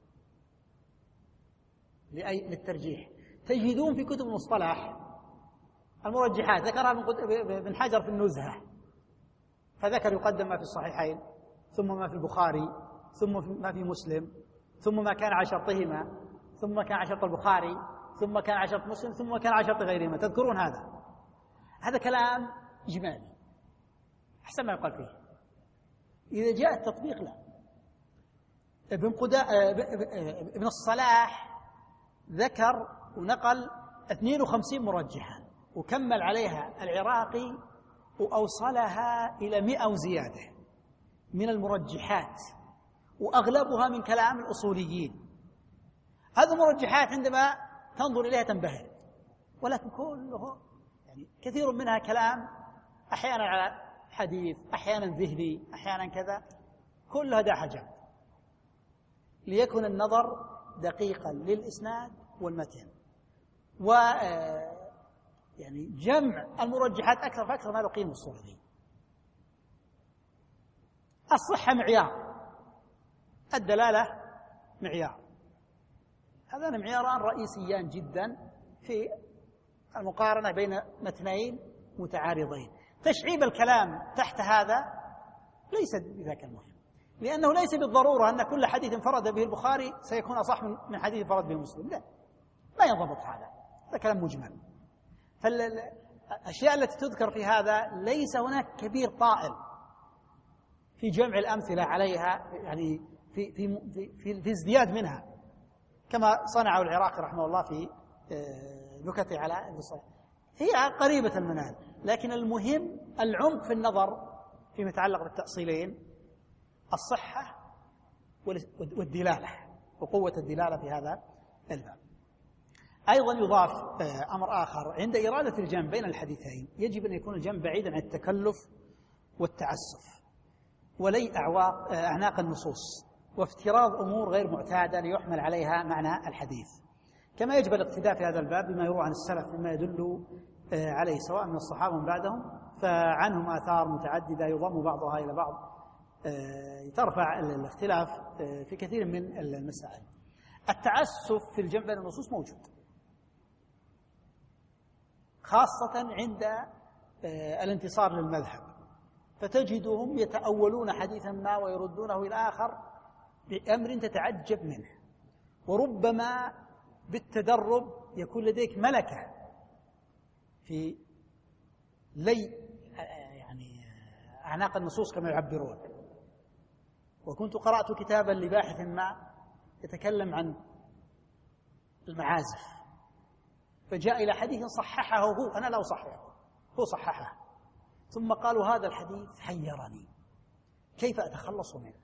لأي للترجيح. تجدون في كتب المصطلح المرجحات، ذكرها ابن حجر في النزهة، فذكر يقدم ما في الصحيحين، ثم ما في البخاري، ثم ما في مسلم، ثم ما كان على شرطهما، ثم ما كان على شرط البخاري، ثم ما كان على شرط مسلم، ثم ما كان على شرط غيرهما. تذكرون هذا؟ هذا كلام إجمالي أحسن ما يقال فيه. إذا جاء التطبيق لا. ابن قدا... ابن الصلاح ذكر ونقل اثنين وخمسين مرجحا، وكمل عليها العراقي وأوصلها إلى مئة وزيادة من المرجحات، وأغلبها من كلام الأصوليين. هذه المرجحات عندما تنظر إليها تنبهر ولكن كله يعني كثير منها كلام أحيانا على حديث، أحيانا ذهني، أحيانا كذا، كلها دا حاجات ليكن النظر دقيقا للإسناد والمتن، و يعني جمع المرجحات أكثر فأكثر ما يقيم الصورة دي. الصحة معيار، الدلالة معيار، هذان معياران رئيسيان جدا في المقارنة بين متنين متعارضين. تشعيب الكلام تحت هذا ليس بذاك المهم، لأنه ليس بالضرورة أن كل حديث انفرد به البخاري سيكون أصح من حديث انفرد به مسلم، لا، ما ينضبط هذا، هذا كلام مجمل. فالأشياء التي تذكر في هذا ليس هناك كبير طائل في جمع الأمثلة عليها، يعني في في في في ازدياد منها، كما صنعه العراقي رحمه الله في نكته على الصحيح. هي قريبة المنال، لكن المهم العمق في النظر فيما يتعلق بالتأصيلين، الصحة والدلالة وقوة الدلالة في هذا الباب. أيضا يضاف أمر آخر عند إرادة الجمع بين الحديثين، يجب أن يكون الجمع بعيدا عن التكلف والتعسف ولي أعواق أعناق النصوص وافتراض أمور غير معتادة ليحمل عليها معنى الحديث، كما يجب الاقتداء في هذا الباب بما يروى عن السلف مما يدل عليه سواء من الصحابة ومن بعدهم، فعنهم آثار متعددة يضم بعضها إلى بعض ترفع الاختلاف في كثير من المسائل. التعسف في الجمع بين النصوص موجود، خاصة عند الانتصار للمذهب، فتجدهم يتأولون حديثا ما ويردونه إلى آخر بأمر تتعجب منه، وربما بالتدرب يكون لديك ملكة في لي يعني أعناق النصوص كما يعبرون. وكنت قرأت كتابا لباحث ما يتكلم عن المعازف، فجاء إلى حديث صححه هو، أنا لا أصححه، هو صححه، ثم قالوا هذا الحديث حيرني كيف أتخلص منه،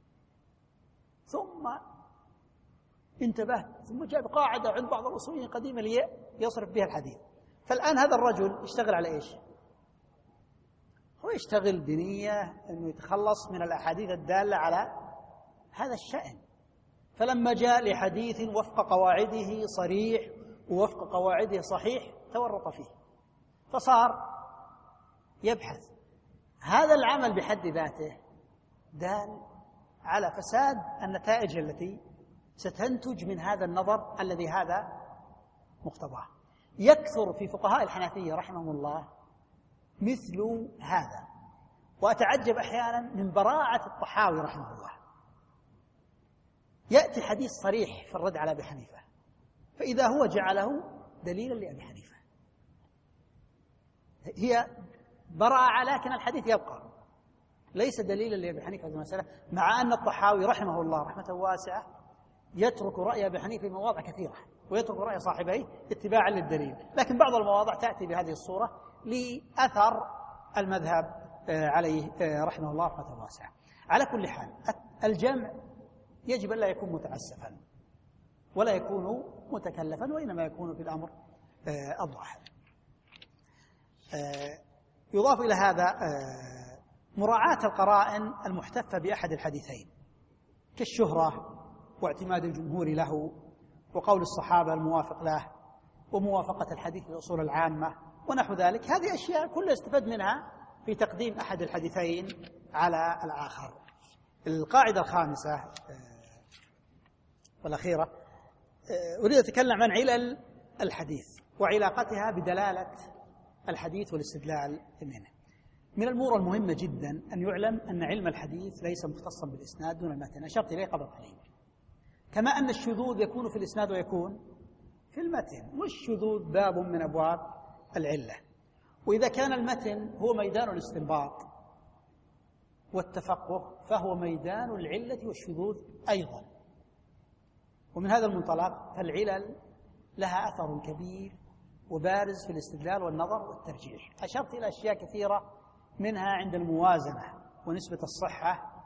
ثم انتبهت، ثم جاء بقاعدة عند بعض الأصوليين القديمة ليصرف بها الحديث. فالآن هذا الرجل يشتغل على إيش؟ هو يشتغل بنية أنه يتخلص من الأحاديث الدالة على هذا الشأن، فلما جاء لحديث وفق قواعده صريح ووفق قواعده صحيح تورط فيه، فصار يبحث. هذا العمل بحد ذاته دال على فساد النتائج التي ستنتج من هذا النظر الذي هذا مقتضاه. يكثر في فقهاء الحنفية رحمهم الله مثل هذا، وأتعجب أحيانا من براعة الطحاوي رحمه الله. يأتي حديث صريح في الرد على أبي حنيفة، فإذا هو جعله دليلا لأبي حنيفة، هي براعة لكن الحديث يبقى ليس دليلا لأبي حنيفة هذه المسألة، مع أن الطحاوي رحمه الله رحمة واسعة يترك رأي أبي حنيفة في مواضع كثيرة ويترك رأي صاحبيه اتباعا للدليل، لكن بعض المواضع تأتي بهذه الصورة لأثر المذهب عليه رحمه الله رحمة واسعة. على كل حال الجمع يجب أن لا يكون متعسفا ولا يكون متكلفا، وإنما يكون في الأمر الظاهر. يضاف إلى هذا مراعاة القرائن المحتفة بأحد الحديثين كالشهرة واعتماد الجمهور له وقول الصحابة الموافق له وموافقة الحديث للأصول العامة ونحو ذلك. هذه أشياء كلها استفاد منها في تقديم أحد الحديثين على الآخر. القاعدة الخامسة والأخيرة أريد أتكلم عن علل الحديث وعلاقتها بدلالة الحديث والاستدلال منه. من الأمور المهمة جدا أن يعلم أن علم الحديث ليس مختصا بالإسناد دون المتن، أشرت إليه قبل قليل، كما أن الشذوذ يكون في الإسناد ويكون في المتن، والشذوذ باب من أبواب العلة. وإذا كان المتن هو ميدان الاستنباط والتفقه فهو ميدان العلة والشذوذ أيضا. ومن هذا المنطلق فالعلل لها أثر كبير وبارز في الاستدلال والنظر والترجيح. أشرت إلى أشياء كثيرة منها عند الموازنة ونسبة الصحة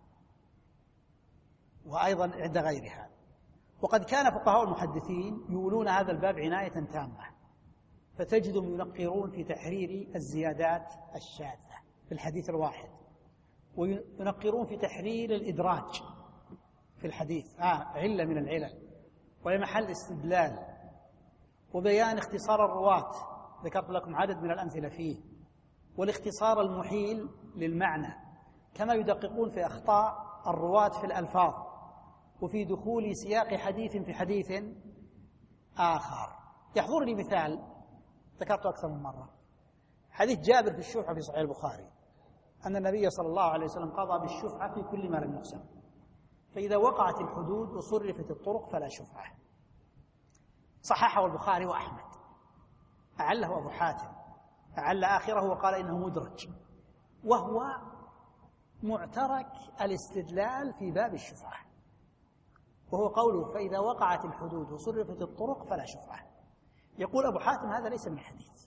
وأيضا عند غيرها. وقد كان فقهاء المحدثين يولون هذا الباب عناية تامة، فتجدهم ينقرون في تحرير الزيادات الشاذة في الحديث الواحد، وينقرون في تحرير الإدراج في الحديث، آه علة من العلل، وهي محل استدلال، وبيان اختصار الرواة، ذكرت لكم عدد من الأمثلة فيه، والاختصار المحيل للمعنى، كما يدققون في أخطاء الرواة في الألفاظ وفي دخول سياق حديث في حديث آخر. يحضرني مثال ذكرته أكثر من مرة، حديث جابر في الشفعة في صحيح البخاري، أن النبي صلى الله عليه وسلم قضى بالشفعة في كل ما لم يقسم، فإذا وقعت الحدود وصرفت الطرق فلا شفعة. صححه البخاري وأحمد، أعله أبو حاتم، أعل آخره وقال إنه مدرج، وهو معترك الاستدلال في باب الشفعة، وهو قوله فإذا وقعت الحدود وصرفت الطرق فلا شفعة. يقول أبو حاتم هذا ليس من الحديث،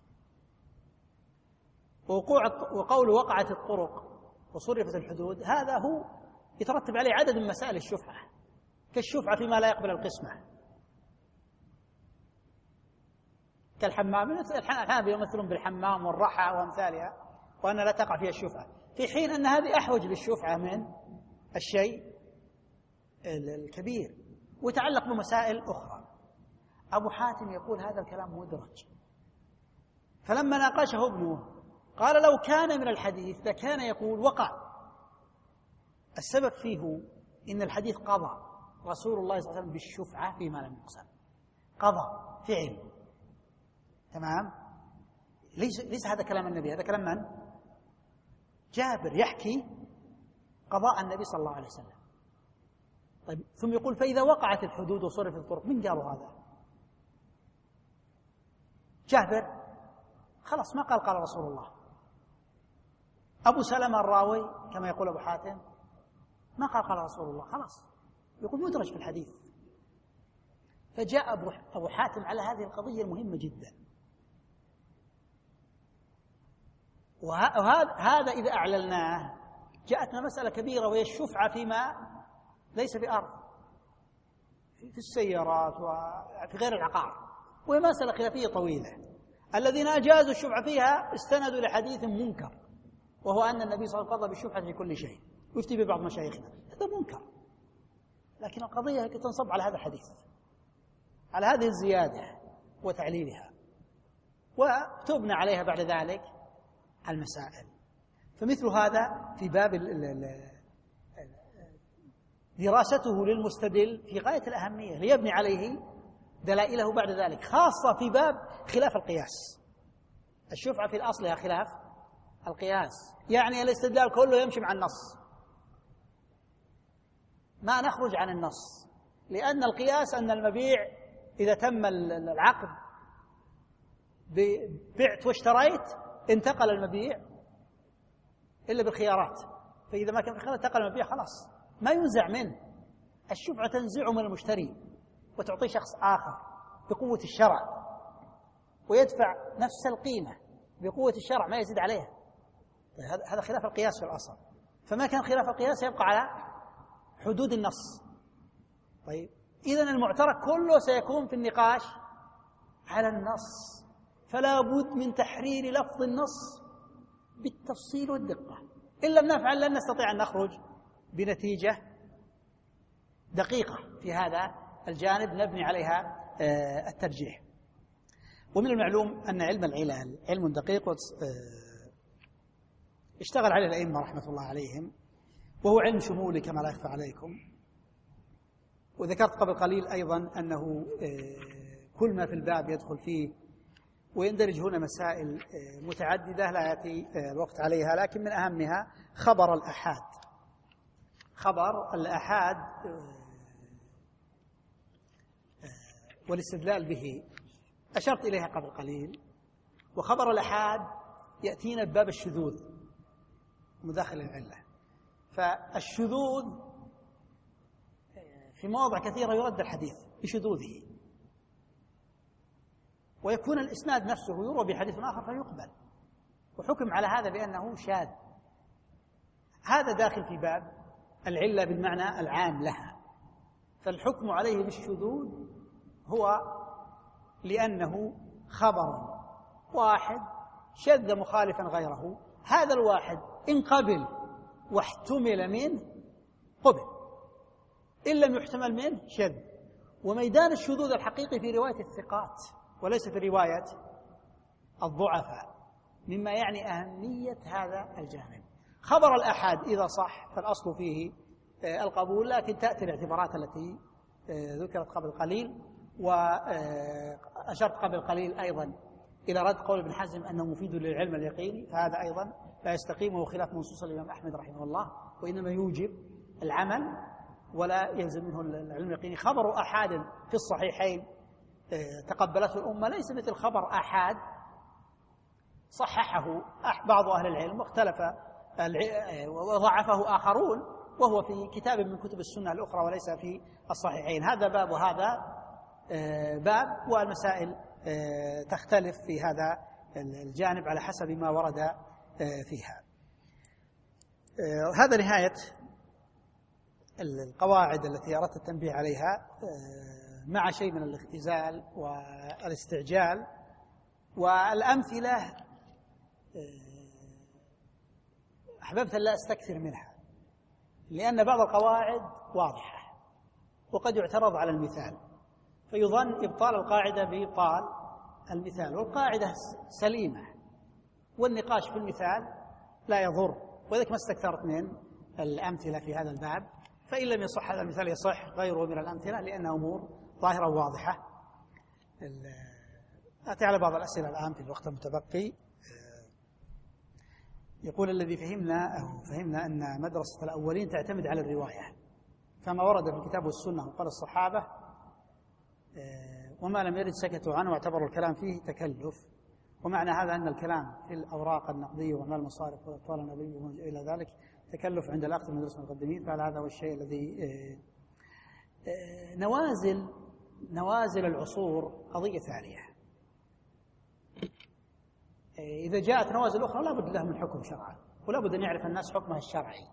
ووقوع وقول وقعت الطرق وصرفت الحدود هذا هو يترتب عليه عدد من مسائل الشفعة، كالشفعة فيما لا يقبل القسمة، كالحمام، الحنابلة يمثلون بالحمام والرحى وأمثالها، وأن لا تقع فيها الشفعة، في حين أن هذه أحوج للشفعة من الشيء الكبير، ويتعلق بمسائل أخرى. أبو حاتم يقول هذا الكلام مدرج، فلما ناقشه ابنه قال لو كان من الحديث لكان يقول وقع. السبب فيه إن الحديث قضى رسول الله صلى الله عليه وسلم بالشفعة فيما لم يقسم، قضى فعل، تمام؟ ليس, ليس هذا كلام النبي، هذا كلام من؟ جابر يحكي قضاء النبي صلى الله عليه وسلم. طيب ثم يقول فإذا وقعت الحدود وصرفت الطرق، من قالوا هذا؟ جابر خلاص ما قال قال رسول الله. أبو سلمة الراوي كما يقول أبو حاتم ما قال قال رسول الله، خلاص يقول مدرج في الحديث. فجاء أبو حاتم على هذه القضية المهمة جدا، وهذا هذا إذا أعلناه جاءتنا مسألة كبيرة، وهي الشفعة فيما ليس بأرض، في السيارات وفي غير العقار، وهي مسألة خلافية طويلة. الذين أجازوا الشفعة فيها استندوا لحديث منكر، وهو أن النبي صلى الله عليه وسلم قضى بالشفعة في كل شيء، يفتي ببعض مشايخنا، هذا منكر. لكن القضية تنصب على هذا الحديث، على هذه الزيادة وتعليلها، وتبنى عليها بعد ذلك المسائل. فمثل هذا في باب دراسته للمستدل في غاية الأهمية، ليبني عليه دلائله بعد ذلك، خاصة في باب خلاف القياس. الشفعة في أصلها خلاف القياس، يعني الاستدلال كله يمشي مع النص، ما نخرج عن النص، لأن القياس أن المبيع إذا تم العقد بعت واشتريت انتقل المبيع إلا بالخيارات، فإذا ما كان في خيارات انتقل المبيع خلاص ما ينزع منه. الشفعة تنزعه من المشتري وتعطيه شخص آخر بقوة الشرع، ويدفع نفس القيمة بقوة الشرع ما يزيد عليها. هذا خلاف القياس في الأصل، فما كان خلاف القياس يبقى على حدود النص. طيب إذن المعترك كله سيكون في النقاش على النص، فلا بد من تحرير لفظ النص بالتفصيل والدقة، إن لم نفعل لن نستطيع أن نخرج بنتيجة دقيقة في هذا الجانب نبني عليها الترجيح. ومن المعلوم أن علم العلل علم دقيق اشتغل عليه الأئمة رحمة الله عليهم، وهو علم شمولي كما لا يخفى عليكم. وذكرت قبل قليل أيضا أنه كل ما في الباب يدخل فيه، ويندرج هنا مسائل متعددة لا يأتي الوقت عليها، لكن من أهمها خبر الأحاد. خبر الأحاد والاستدلال به أشرت إليها قبل قليل. وخبر الأحاد يأتينا بباب الشذوذ مداخل العلة، فالشذوذ في مواضع كثيرة يرد الحديث بشذوذه، ويكون الإسناد نفسه يروى بحديث آخر فيقبل، وحكم على هذا بأنه شاذ. هذا داخل في باب العلة بالمعنى العام لها، فالحكم عليه بالشذوذ هو لأنه خبر واحد شذ مخالفا غيره، هذا الواحد إن قبل واحتمل منه قبل، إن لم يحتمل منه شذ. وميدان الشذوذ الحقيقي في رواية الثقات وليس في رواية الضعفاء، مما يعني أهمية هذا الجانب. خبر الآحاد إذا صح فالأصل فيه القبول، لكن تأتي الاعتبارات التي ذكرت قبل قليل، وأشرت قبل قليل أيضا إلى رد قول ابن حزم أنه مفيد للعلم اليقيني، فهذا أيضا لا يستقيم، وهو خلاف منصوص الإمام أحمد رحمه الله، وإنما يوجب العمل ولا يلزم منه العلم اليقيني. خبر أحاد في الصحيحين تقبلته الأمة ليس مثل خبر أحاد صححه بعض أهل العلم واختلف وضعفه آخرون، وهو في كتاب من كتب السنة الأخرى وليس في الصحيحين. هذا باب وهذا باب، والمسائل تختلف في هذا الجانب على حسب ما ورد فيها. هذا نهاية القواعد التي أردت التنبيه عليها، مع شيء من الاختزال والاستعجال والأمثلة. أحببت أن لا أستكثر منها، لأن بعض القواعد واضحة وقد يعترض على المثال، فيظن إبطال القاعدة بإبطال المثال، والقاعدة سليمة والنقاش في المثال لا يضر، وذلك ما استكثرت من الأمثلة في هذا الباب. فإن لم يصح هذا المثال يصح غيره من الأمثلة، لأنها أمور ظاهرة وواضحة. أتي على بعض الأسئلة الآن في الوقت المتبقي. يقول الذي فهمنا أو فهمنا أن مدرسة الأولين تعتمد على الرواية، فما ورد في الكتاب والسنة وقال الصحابة وما لم يرد سكتوا عنه واعتبروا الكلام فيه تكلف. ومعنى هذا أن الكلام في الأوراق النقدية وأعمال المصارف وأطوال النبي وما إلى ذلك تكلف عند الأخذ من مدرسة المقدمين. فهذا هو الشيء الذي نوازل نوازل العصور قضية ثانية. إذا جاءت نوازل أخرى لا بد لها من حكم شرعا، ولا بد أن يعرف الناس حكمها الشرعي.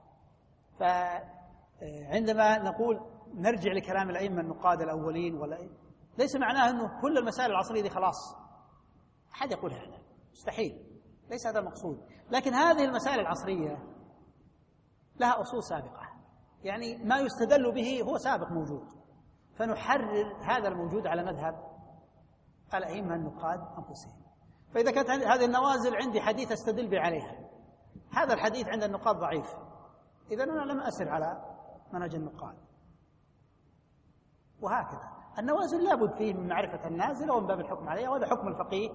فعندما نقول نرجع لكلام الأئمة النقاد الأولين ولا ليس معناه أنه كل المسائل العصرية دي خلاص أحد يقول هذا، مستحيل، ليس هذا المقصود. لكن هذه المسائل العصرية لها أصول سابقة، يعني ما يستدل به هو سابق موجود، فنحرر هذا الموجود على مذهب الأئمة النقاد أنفسهم. فإذا كانت هذه النوازل عندي حديث أستدل به عليها، هذا الحديث عند النقاد ضعيف، إذن أنا لم أسر على منهج النقاد. وهكذا النوازل لابد فيه من معرفة النازلة ومن باب الحكم عليها، وهذا حكم الفقيه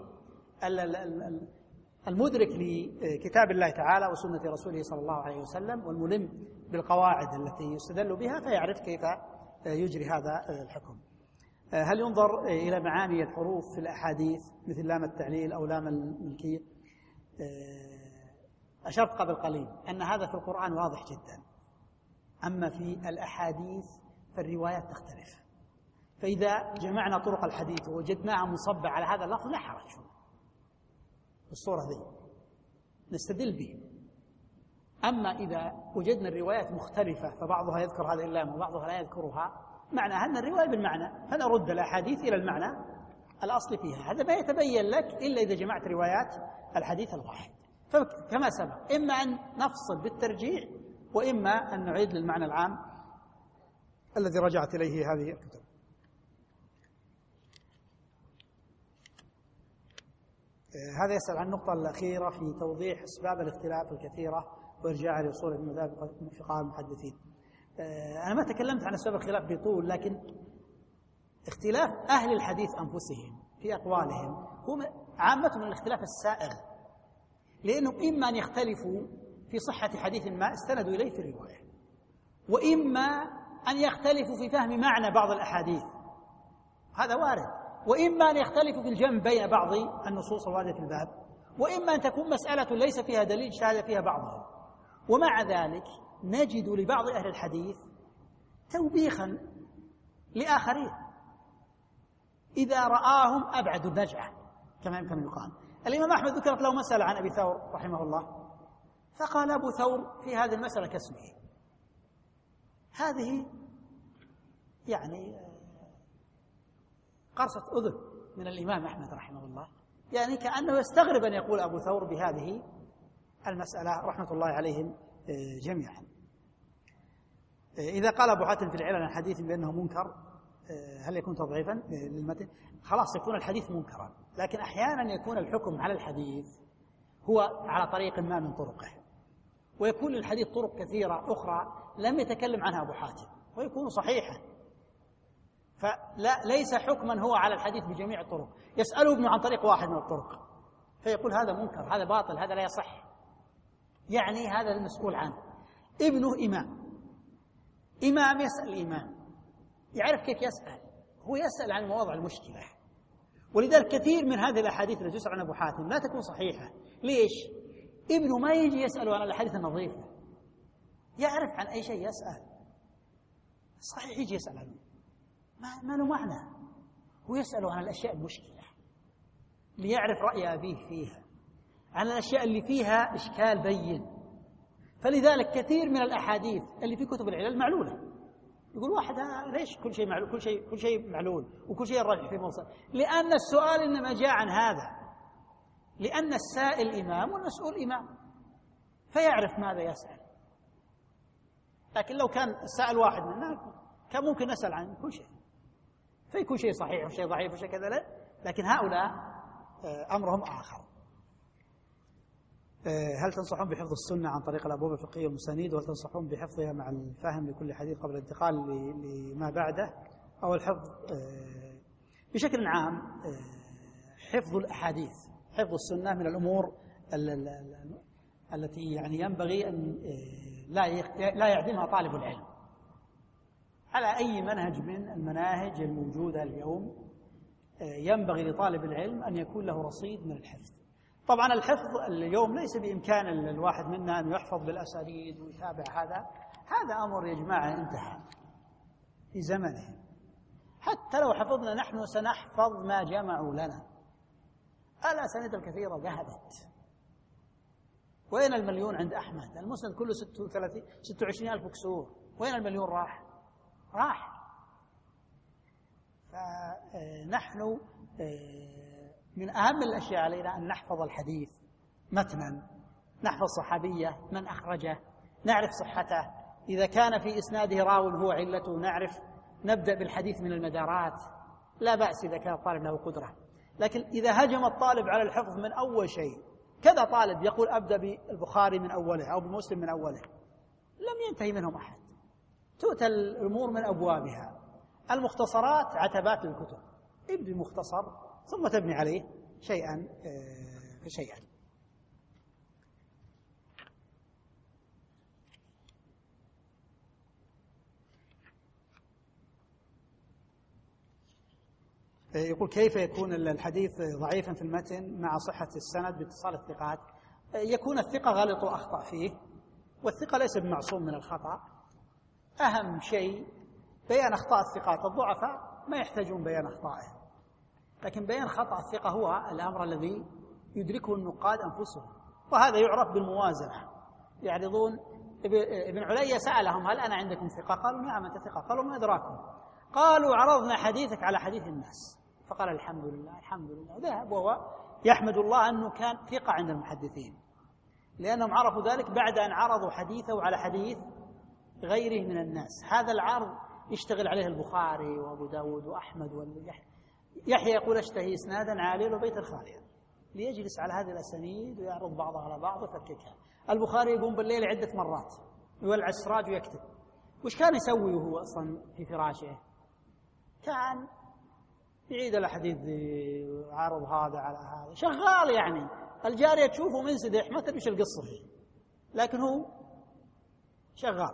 المدرك لكتاب الله تعالى وسنة رسوله صلى الله عليه وسلم، والملم بالقواعد التي يستدل بها، فيعرف كيف يجري هذا الحكم. هل ينظر إلى معاني الحروف في الأحاديث مثل لام التعليل أو لام الملكية؟ أشرت قبل قليل أن هذا في القرآن واضح جدا، أما في الأحاديث فالروايات تختلف. فإذا جمعنا طرق الحديث ووجدناها مصبة على هذا اللفظ لا حرج بالصورة ذي نستدل به. أما إذا وجدنا الروايات مختلفة فبعضها يذكر هذه اللام وبعضها لا يذكرها، معنى أن الرواية بالمعنى، فنرد الأحاديث إلى المعنى الأصلي فيها. هذا ما يتبين لك إلا إذا جمعت روايات الحديث الواحد. فكما سبق، إما أن نفصل بالترجيع وإما أن نعيد للمعنى العام الذي رجعت إليه هذه الكتب. هذا يسأل عن النقطة الأخيرة في توضيح أسباب الاختلاف الكثيرة وإرجاع لأصول المذاهب فقهاء المحدثين. أنا ما تكلمت عن أسباب الخلاف بطول، لكن اختلاف أهل الحديث أنفسهم في أقوالهم هم عامة من الاختلاف السائغ، لأنهم إما أن يختلفوا في صحة حديث ما استندوا إليه في الرواية، وإما أن يختلفوا في فهم معنى بعض الأحاديث، هذا وارد، وإما أن يختلفوا في الجمع بين بعض النصوص الواردة في الباب، وإما أن تكون مسألة ليس فيها دليل اجتهد فيها بعضهم. ومع ذلك نجد لبعض أهل الحديث توبيخا لآخرين إذا رآهم أبعد النجعة كما يمكن أن يقال. الإمام أحمد ذكرت له مسألة عن أبي ثور رحمه الله، فقال أبو ثور في هذه المسألة كاسمه. هذه يعني قرصة أذن من الإمام أحمد رحمه الله، يعني كأنه يستغرب أن يقول أبو ثور بهذه المسألة رحمة الله عليهم جميعا. إذا قال أبو حاتم في العلل عن حديث بأنه منكر هل يكون تضعيفا للمتن؟ خلاص يكون الحديث منكرا، لكن أحيانا يكون الحكم على الحديث هو على طريق ما من طرقه، ويكون للحديث طرق كثيرة أخرى لم يتكلم عنها أبو حاتم ويكون صحيحا، فلا ليس حكما هو على الحديث بجميع الطرق. يسأله ابنه عن طريق واحد من الطرق فيقول هذا منكر، هذا باطل، هذا لا يصح، يعني هذا المسؤول عنه. ابنه إمام إمام يسأل إمام يعرف كيف يسأل، هو يسأل عن مواضع المشكلة. ولذلك كثير من هذه الأحاديث التي تسأل عن أبو حاتم لا تكون صحيحة. ليش؟ ابنه ما يجي يسأل عن الأحاديث النظيفة، يعرف عن أي شيء يسأل. صحيح يجي يسأل عنه ما, ما له معنى، هو يسأل عن الأشياء المشكلة ليعرف رأي أبيه فيها، عن الأشياء اللي فيها إشكال بين. فلذلك كثير من الأحاديث اللي في كتب العلل معلولة. يقول واحد ليش كل شيء معلول، كل شيء كل شيء معلول وكل شيء راجح في موصل؟ لأن السؤال إنما جاء عن هذا، لأن السائل إمام والمسؤول إمام فيعرف ماذا يسأل. لكن لو كان السائل واحد منا كان ممكن نسأل عن كل شيء، فيكون شيء صحيح وشيء ضعيف وشيء كذا، لا. لكن هؤلاء أمرهم آخر. هل تنصحون بحفظ السنة عن طريق الأبواب الفقهية والمسانيد، وهل تنصحون بحفظها مع الفهم لكل حديث قبل الانتقال لما بعده، أو الحفظ بشكل عام؟ حفظ الأحاديث، حفظ السنة من الأمور التي يعني ينبغي أن لا لا يعدمها طالب العلم على أي منهج من المناهج الموجودة اليوم. ينبغي لطالب العلم أن يكون له رصيد من الحفظ. طبعا الحفظ اليوم ليس بإمكان الواحد منا أن يحفظ بالأسانيد ويتابع، هذا هذا أمر يا جماعة انتهى في زمنه. حتى لو حفظنا نحن سنحفظ ما جمعوا لنا. الأسانيد الكثيرة ذهبت. وين المليون عند أحمد؟ المسند كله ستة وعشرين ألف كسور، وين المليون راح؟ راح. فنحن من أهم الأشياء علينا أن نحفظ الحديث متنا، نحفظ صحابية من أخرجه، نعرف صحته. إذا كان في إسناده راو هو علته نعرف، نبدأ بالحديث من المدارات، لا بأس إذا كان الطالب له قدرة. لكن إذا هجم الطالب على الحفظ من أول شيء، كذا طالب يقول أبدأ بالبخاري من أوله أو بمسلم من أوله، لم ينتهي منهم أحد. تؤتى الأمور من أبوابها. المختصرات عتبات للكتب، ابدأ المختصر ثم تبني عليه شيئا فشيئا. يقول كيف يكون الحديث ضعيفا في المتن مع صحة السند باتصال الثقات؟ يكون الثقة غلط وأخطأ فيه، والثقة ليس بمعصوم من الخطأ. أهم شيء بيان أخطاء الثقات. الضعفاء ما يحتاجون بيان أخطائهم، لكن بيان خطأ الثقة هو الأمر الذي يدركه النقاد أنفسهم، وهذا يعرف بالموازنة. يعرضون ابن علي سألهم هل أنا عندكم ثقة؟ قالوا نعم أنت ثقة. قالوا ما أدراكم؟ قالوا عرضنا حديثك على حديث الناس. فقال الحمد لله الحمد لله، ذهب وهو يحمد الله أنه كان ثقة عند المحدثين، لأنهم عرفوا ذلك بعد أن عرضوا حديثه على حديث غيره من الناس. هذا العرض يشتغل عليه البخاري وأبو داود وأحمد واليحيى. يحيى يقول اشتهي إسنادا عاليا وبيت الخاليا، ليجلس على هذه الأسانيد ويعرض بعضها على بعض ويفككها. البخاري يقوم بالليل عدة مرات يولع السراج ويكتب. وش كان يسوي هو أصلا في فراشه؟ كان يعيد الحديث عرض هذا على هذا، شغال يعني. الجارية تشوفه منسدح ما تدري ايش القصة فيه، لكن هو شغال.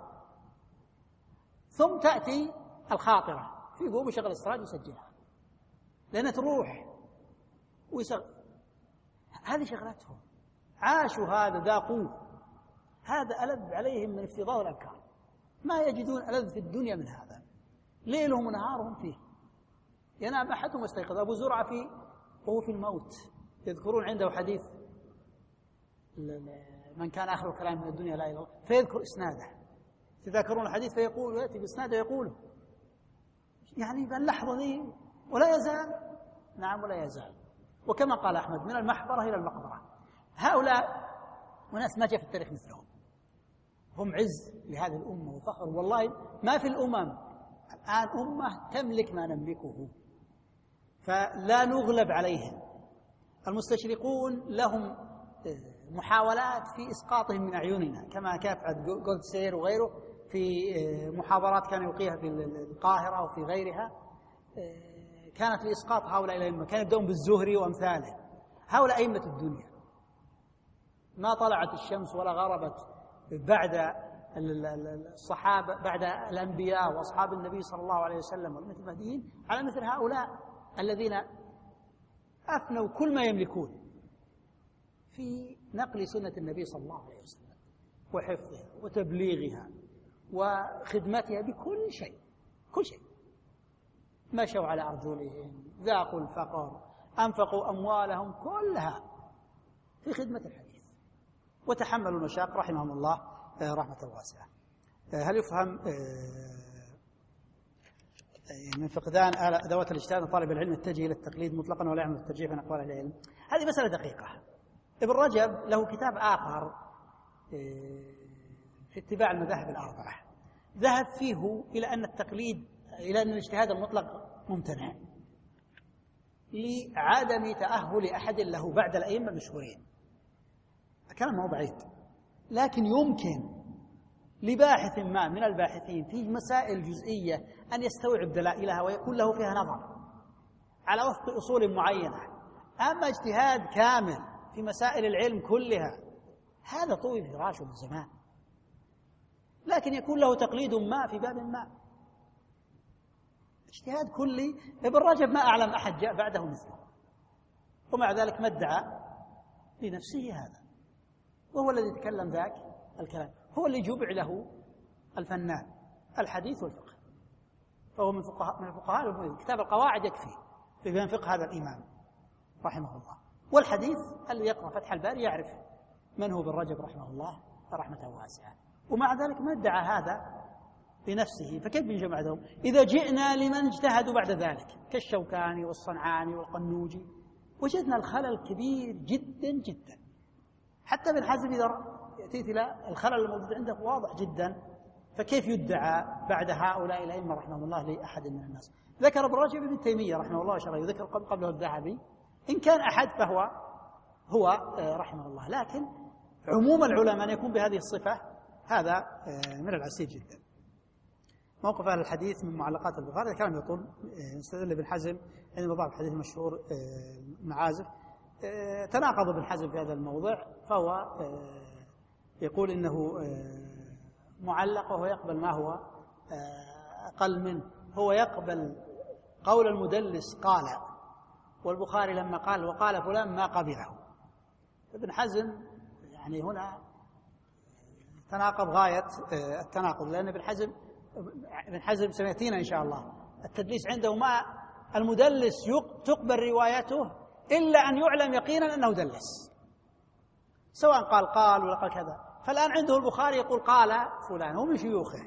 ثم تأتي الخاطرة في قوم يشغل السراج ويسجلها، لأنها تروح ويسغل. هذه شغلتهم، عاشوا هذا، ذاقوه. هذا ألذ عليهم من افتضاء الأفكار، ما يجدون ألذ في الدنيا من هذا. ليلهم ونهارهم فيه. ينام أحدهم ويستيقظ. أبو زرعة في وهو في الموت يذكرون عنده حديث من كان آخر كلام من الدنيا لا إله إلا الله، فيذكر إسناده. تذكرون الحديث فيقول يأتي بإسناده يقوله، يعني باللحظة دي ولا يزال. نعم ولا يزال. وكما قال أحمد من المحبرة إلى المقبرة. هؤلاء وناس ما جاء في التاريخ مثلهم، هم عز لهذه الأمة وفخر، والله ما في الأمم الآن أمة تملك ما نملكه، فلا نغلب عليهم. المستشرقون لهم محاولات في إسقاطهم من أعيننا، كما كافعت جولدسير وغيره في محاضرات كان يلقيها في القاهرة وفي غيرها، كانت لإسقاط هؤلاء الأئمة، كانوا يبدأون بالزهري وأمثاله. هؤلاء أئمة الدنيا، ما طلعت الشمس ولا غربت بعد الصحابة، بعد الأنبياء وأصحاب النبي صلى الله عليه وسلم والأئمة المهديين على مثل هؤلاء الذين أفنوا كل ما يملكون في نقل سنة النبي صلى الله عليه وسلم وحفظها وتبليغها وخدمتها بكل شيء، كل شيء. مشوا على أرجلهم، ذاقوا الفقر، أنفقوا أموالهم كلها في خدمة الحديث، وتحملوا المشاق رحمهم الله رحمة واسعة. هل يفهم من فقدان أدوات الاجتهاد طالب العلم يتجه إلى التقليد مطلقا ولا يعمل الترجيح بين أقوال أهل العلم؟ هذه مسألة دقيقة. ابن رجب له كتاب آخر في اتباع المذاهب الأربعة، ذهب فيه إلى أن التقليد، إلى أن الاجتهاد المطلق ممتنع لعدم تأهل أحد له بعد الأئمة المشهورين. كلام هو بعيد، لكن يمكن لباحث ما من الباحثين في مسائل جزئية أن يستوعب دلائلها ويكون له فيها نظر على وفق أصول معينة. أما اجتهاد كامل في مسائل العلم كلها هذا طوي فراشه من زمان، لكن يكون له تقليد ما في باب ما. اجتهاد كلي ابن رجب ما أعلم أحد جاء بعده مثله، ومع ذلك ما ادعى لنفسه هذا، وهو الذي تكلم ذاك الكلام، هو اللي جبع له الفنان الحديث والفقه، فهو من فقهاء من الفقهاء المؤمنين. كتاب القواعد يكفي في بيان فقه هذا الإمام رحمه الله. والحديث اللي يقرأ فتح الباري يعرف من هو ابن رجب رحمه الله رحمة واسعة، ومع ذلك ما ادعى هذا بنفسه. فكيف بنجمع لهم إذا جئنا لمن اجتهدوا بعد ذلك كالشوكاني والصنعاني والقنوجي؟ وجدنا الخلل كبير جدا جدا. حتى ابن حزم إذا يأتيت إلى الخلل الموجود عنده واضح جدا، فكيف يدعى بعد هؤلاء الأئمة رحمه الله لأحد من الناس؟ ذكر ابن رجب ابن تيمية رحمه الله وشرعه، يذكر قبله الذهبي، إن كان أحد فهو هو رحمه الله، لكن عموم العلماء أن يكون بهذه الصفة هذا من العسير جدا. موقف أهل الحديث من معلقات البخاري، هذا كلام يطول، استدل ابن حزم عند بعض الحديث المشهور المعازف، تناقض ابن حزم في هذا الموضع، فهو يقول إنه معلق وهو يقبل ما هو أقل منه. هو يقبل قول المدلس قال، والبخاري لما قال وقال فلان ما قبله. ابن حزم يعني هنا تناقض غاية التناقض، لأن ابن حزم ابن حزم سنأتينا إن شاء الله التدليس عنده ما المدلس تقبل روايته إلا أن يعلم يقينا أنه دلس، سواء قال قال ولا قال كذا. فالآن عنده البخاري يقول قال فلان، هو من شيوخه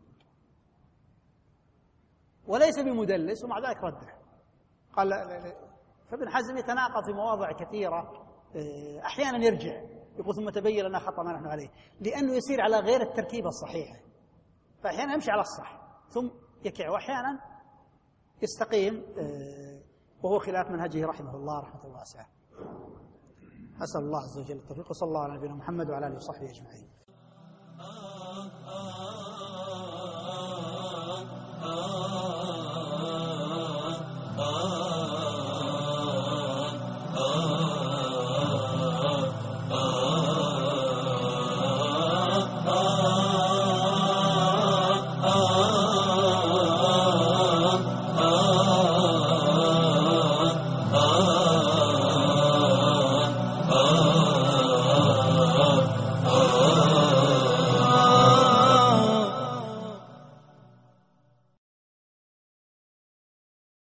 وليس بمدلس، ومع ذلك رده قال. فابن حزم يتناقض في مواضع كثيرة، أحيانا يرجع يقول ثم تبين لنا خطأ ما نحن عليه، لأنه يسير على غير التركيبة الصحيحة، فأحيانا يمشي على الصح ثم يكع، وأحيانا يستقيم وهو خلاف منهجه رحمه الله رحمة واسعة. أسأل الله عز وجل التوفيق، وصلى الله على نبينا محمد وعلى آله وصحبه أجمعين.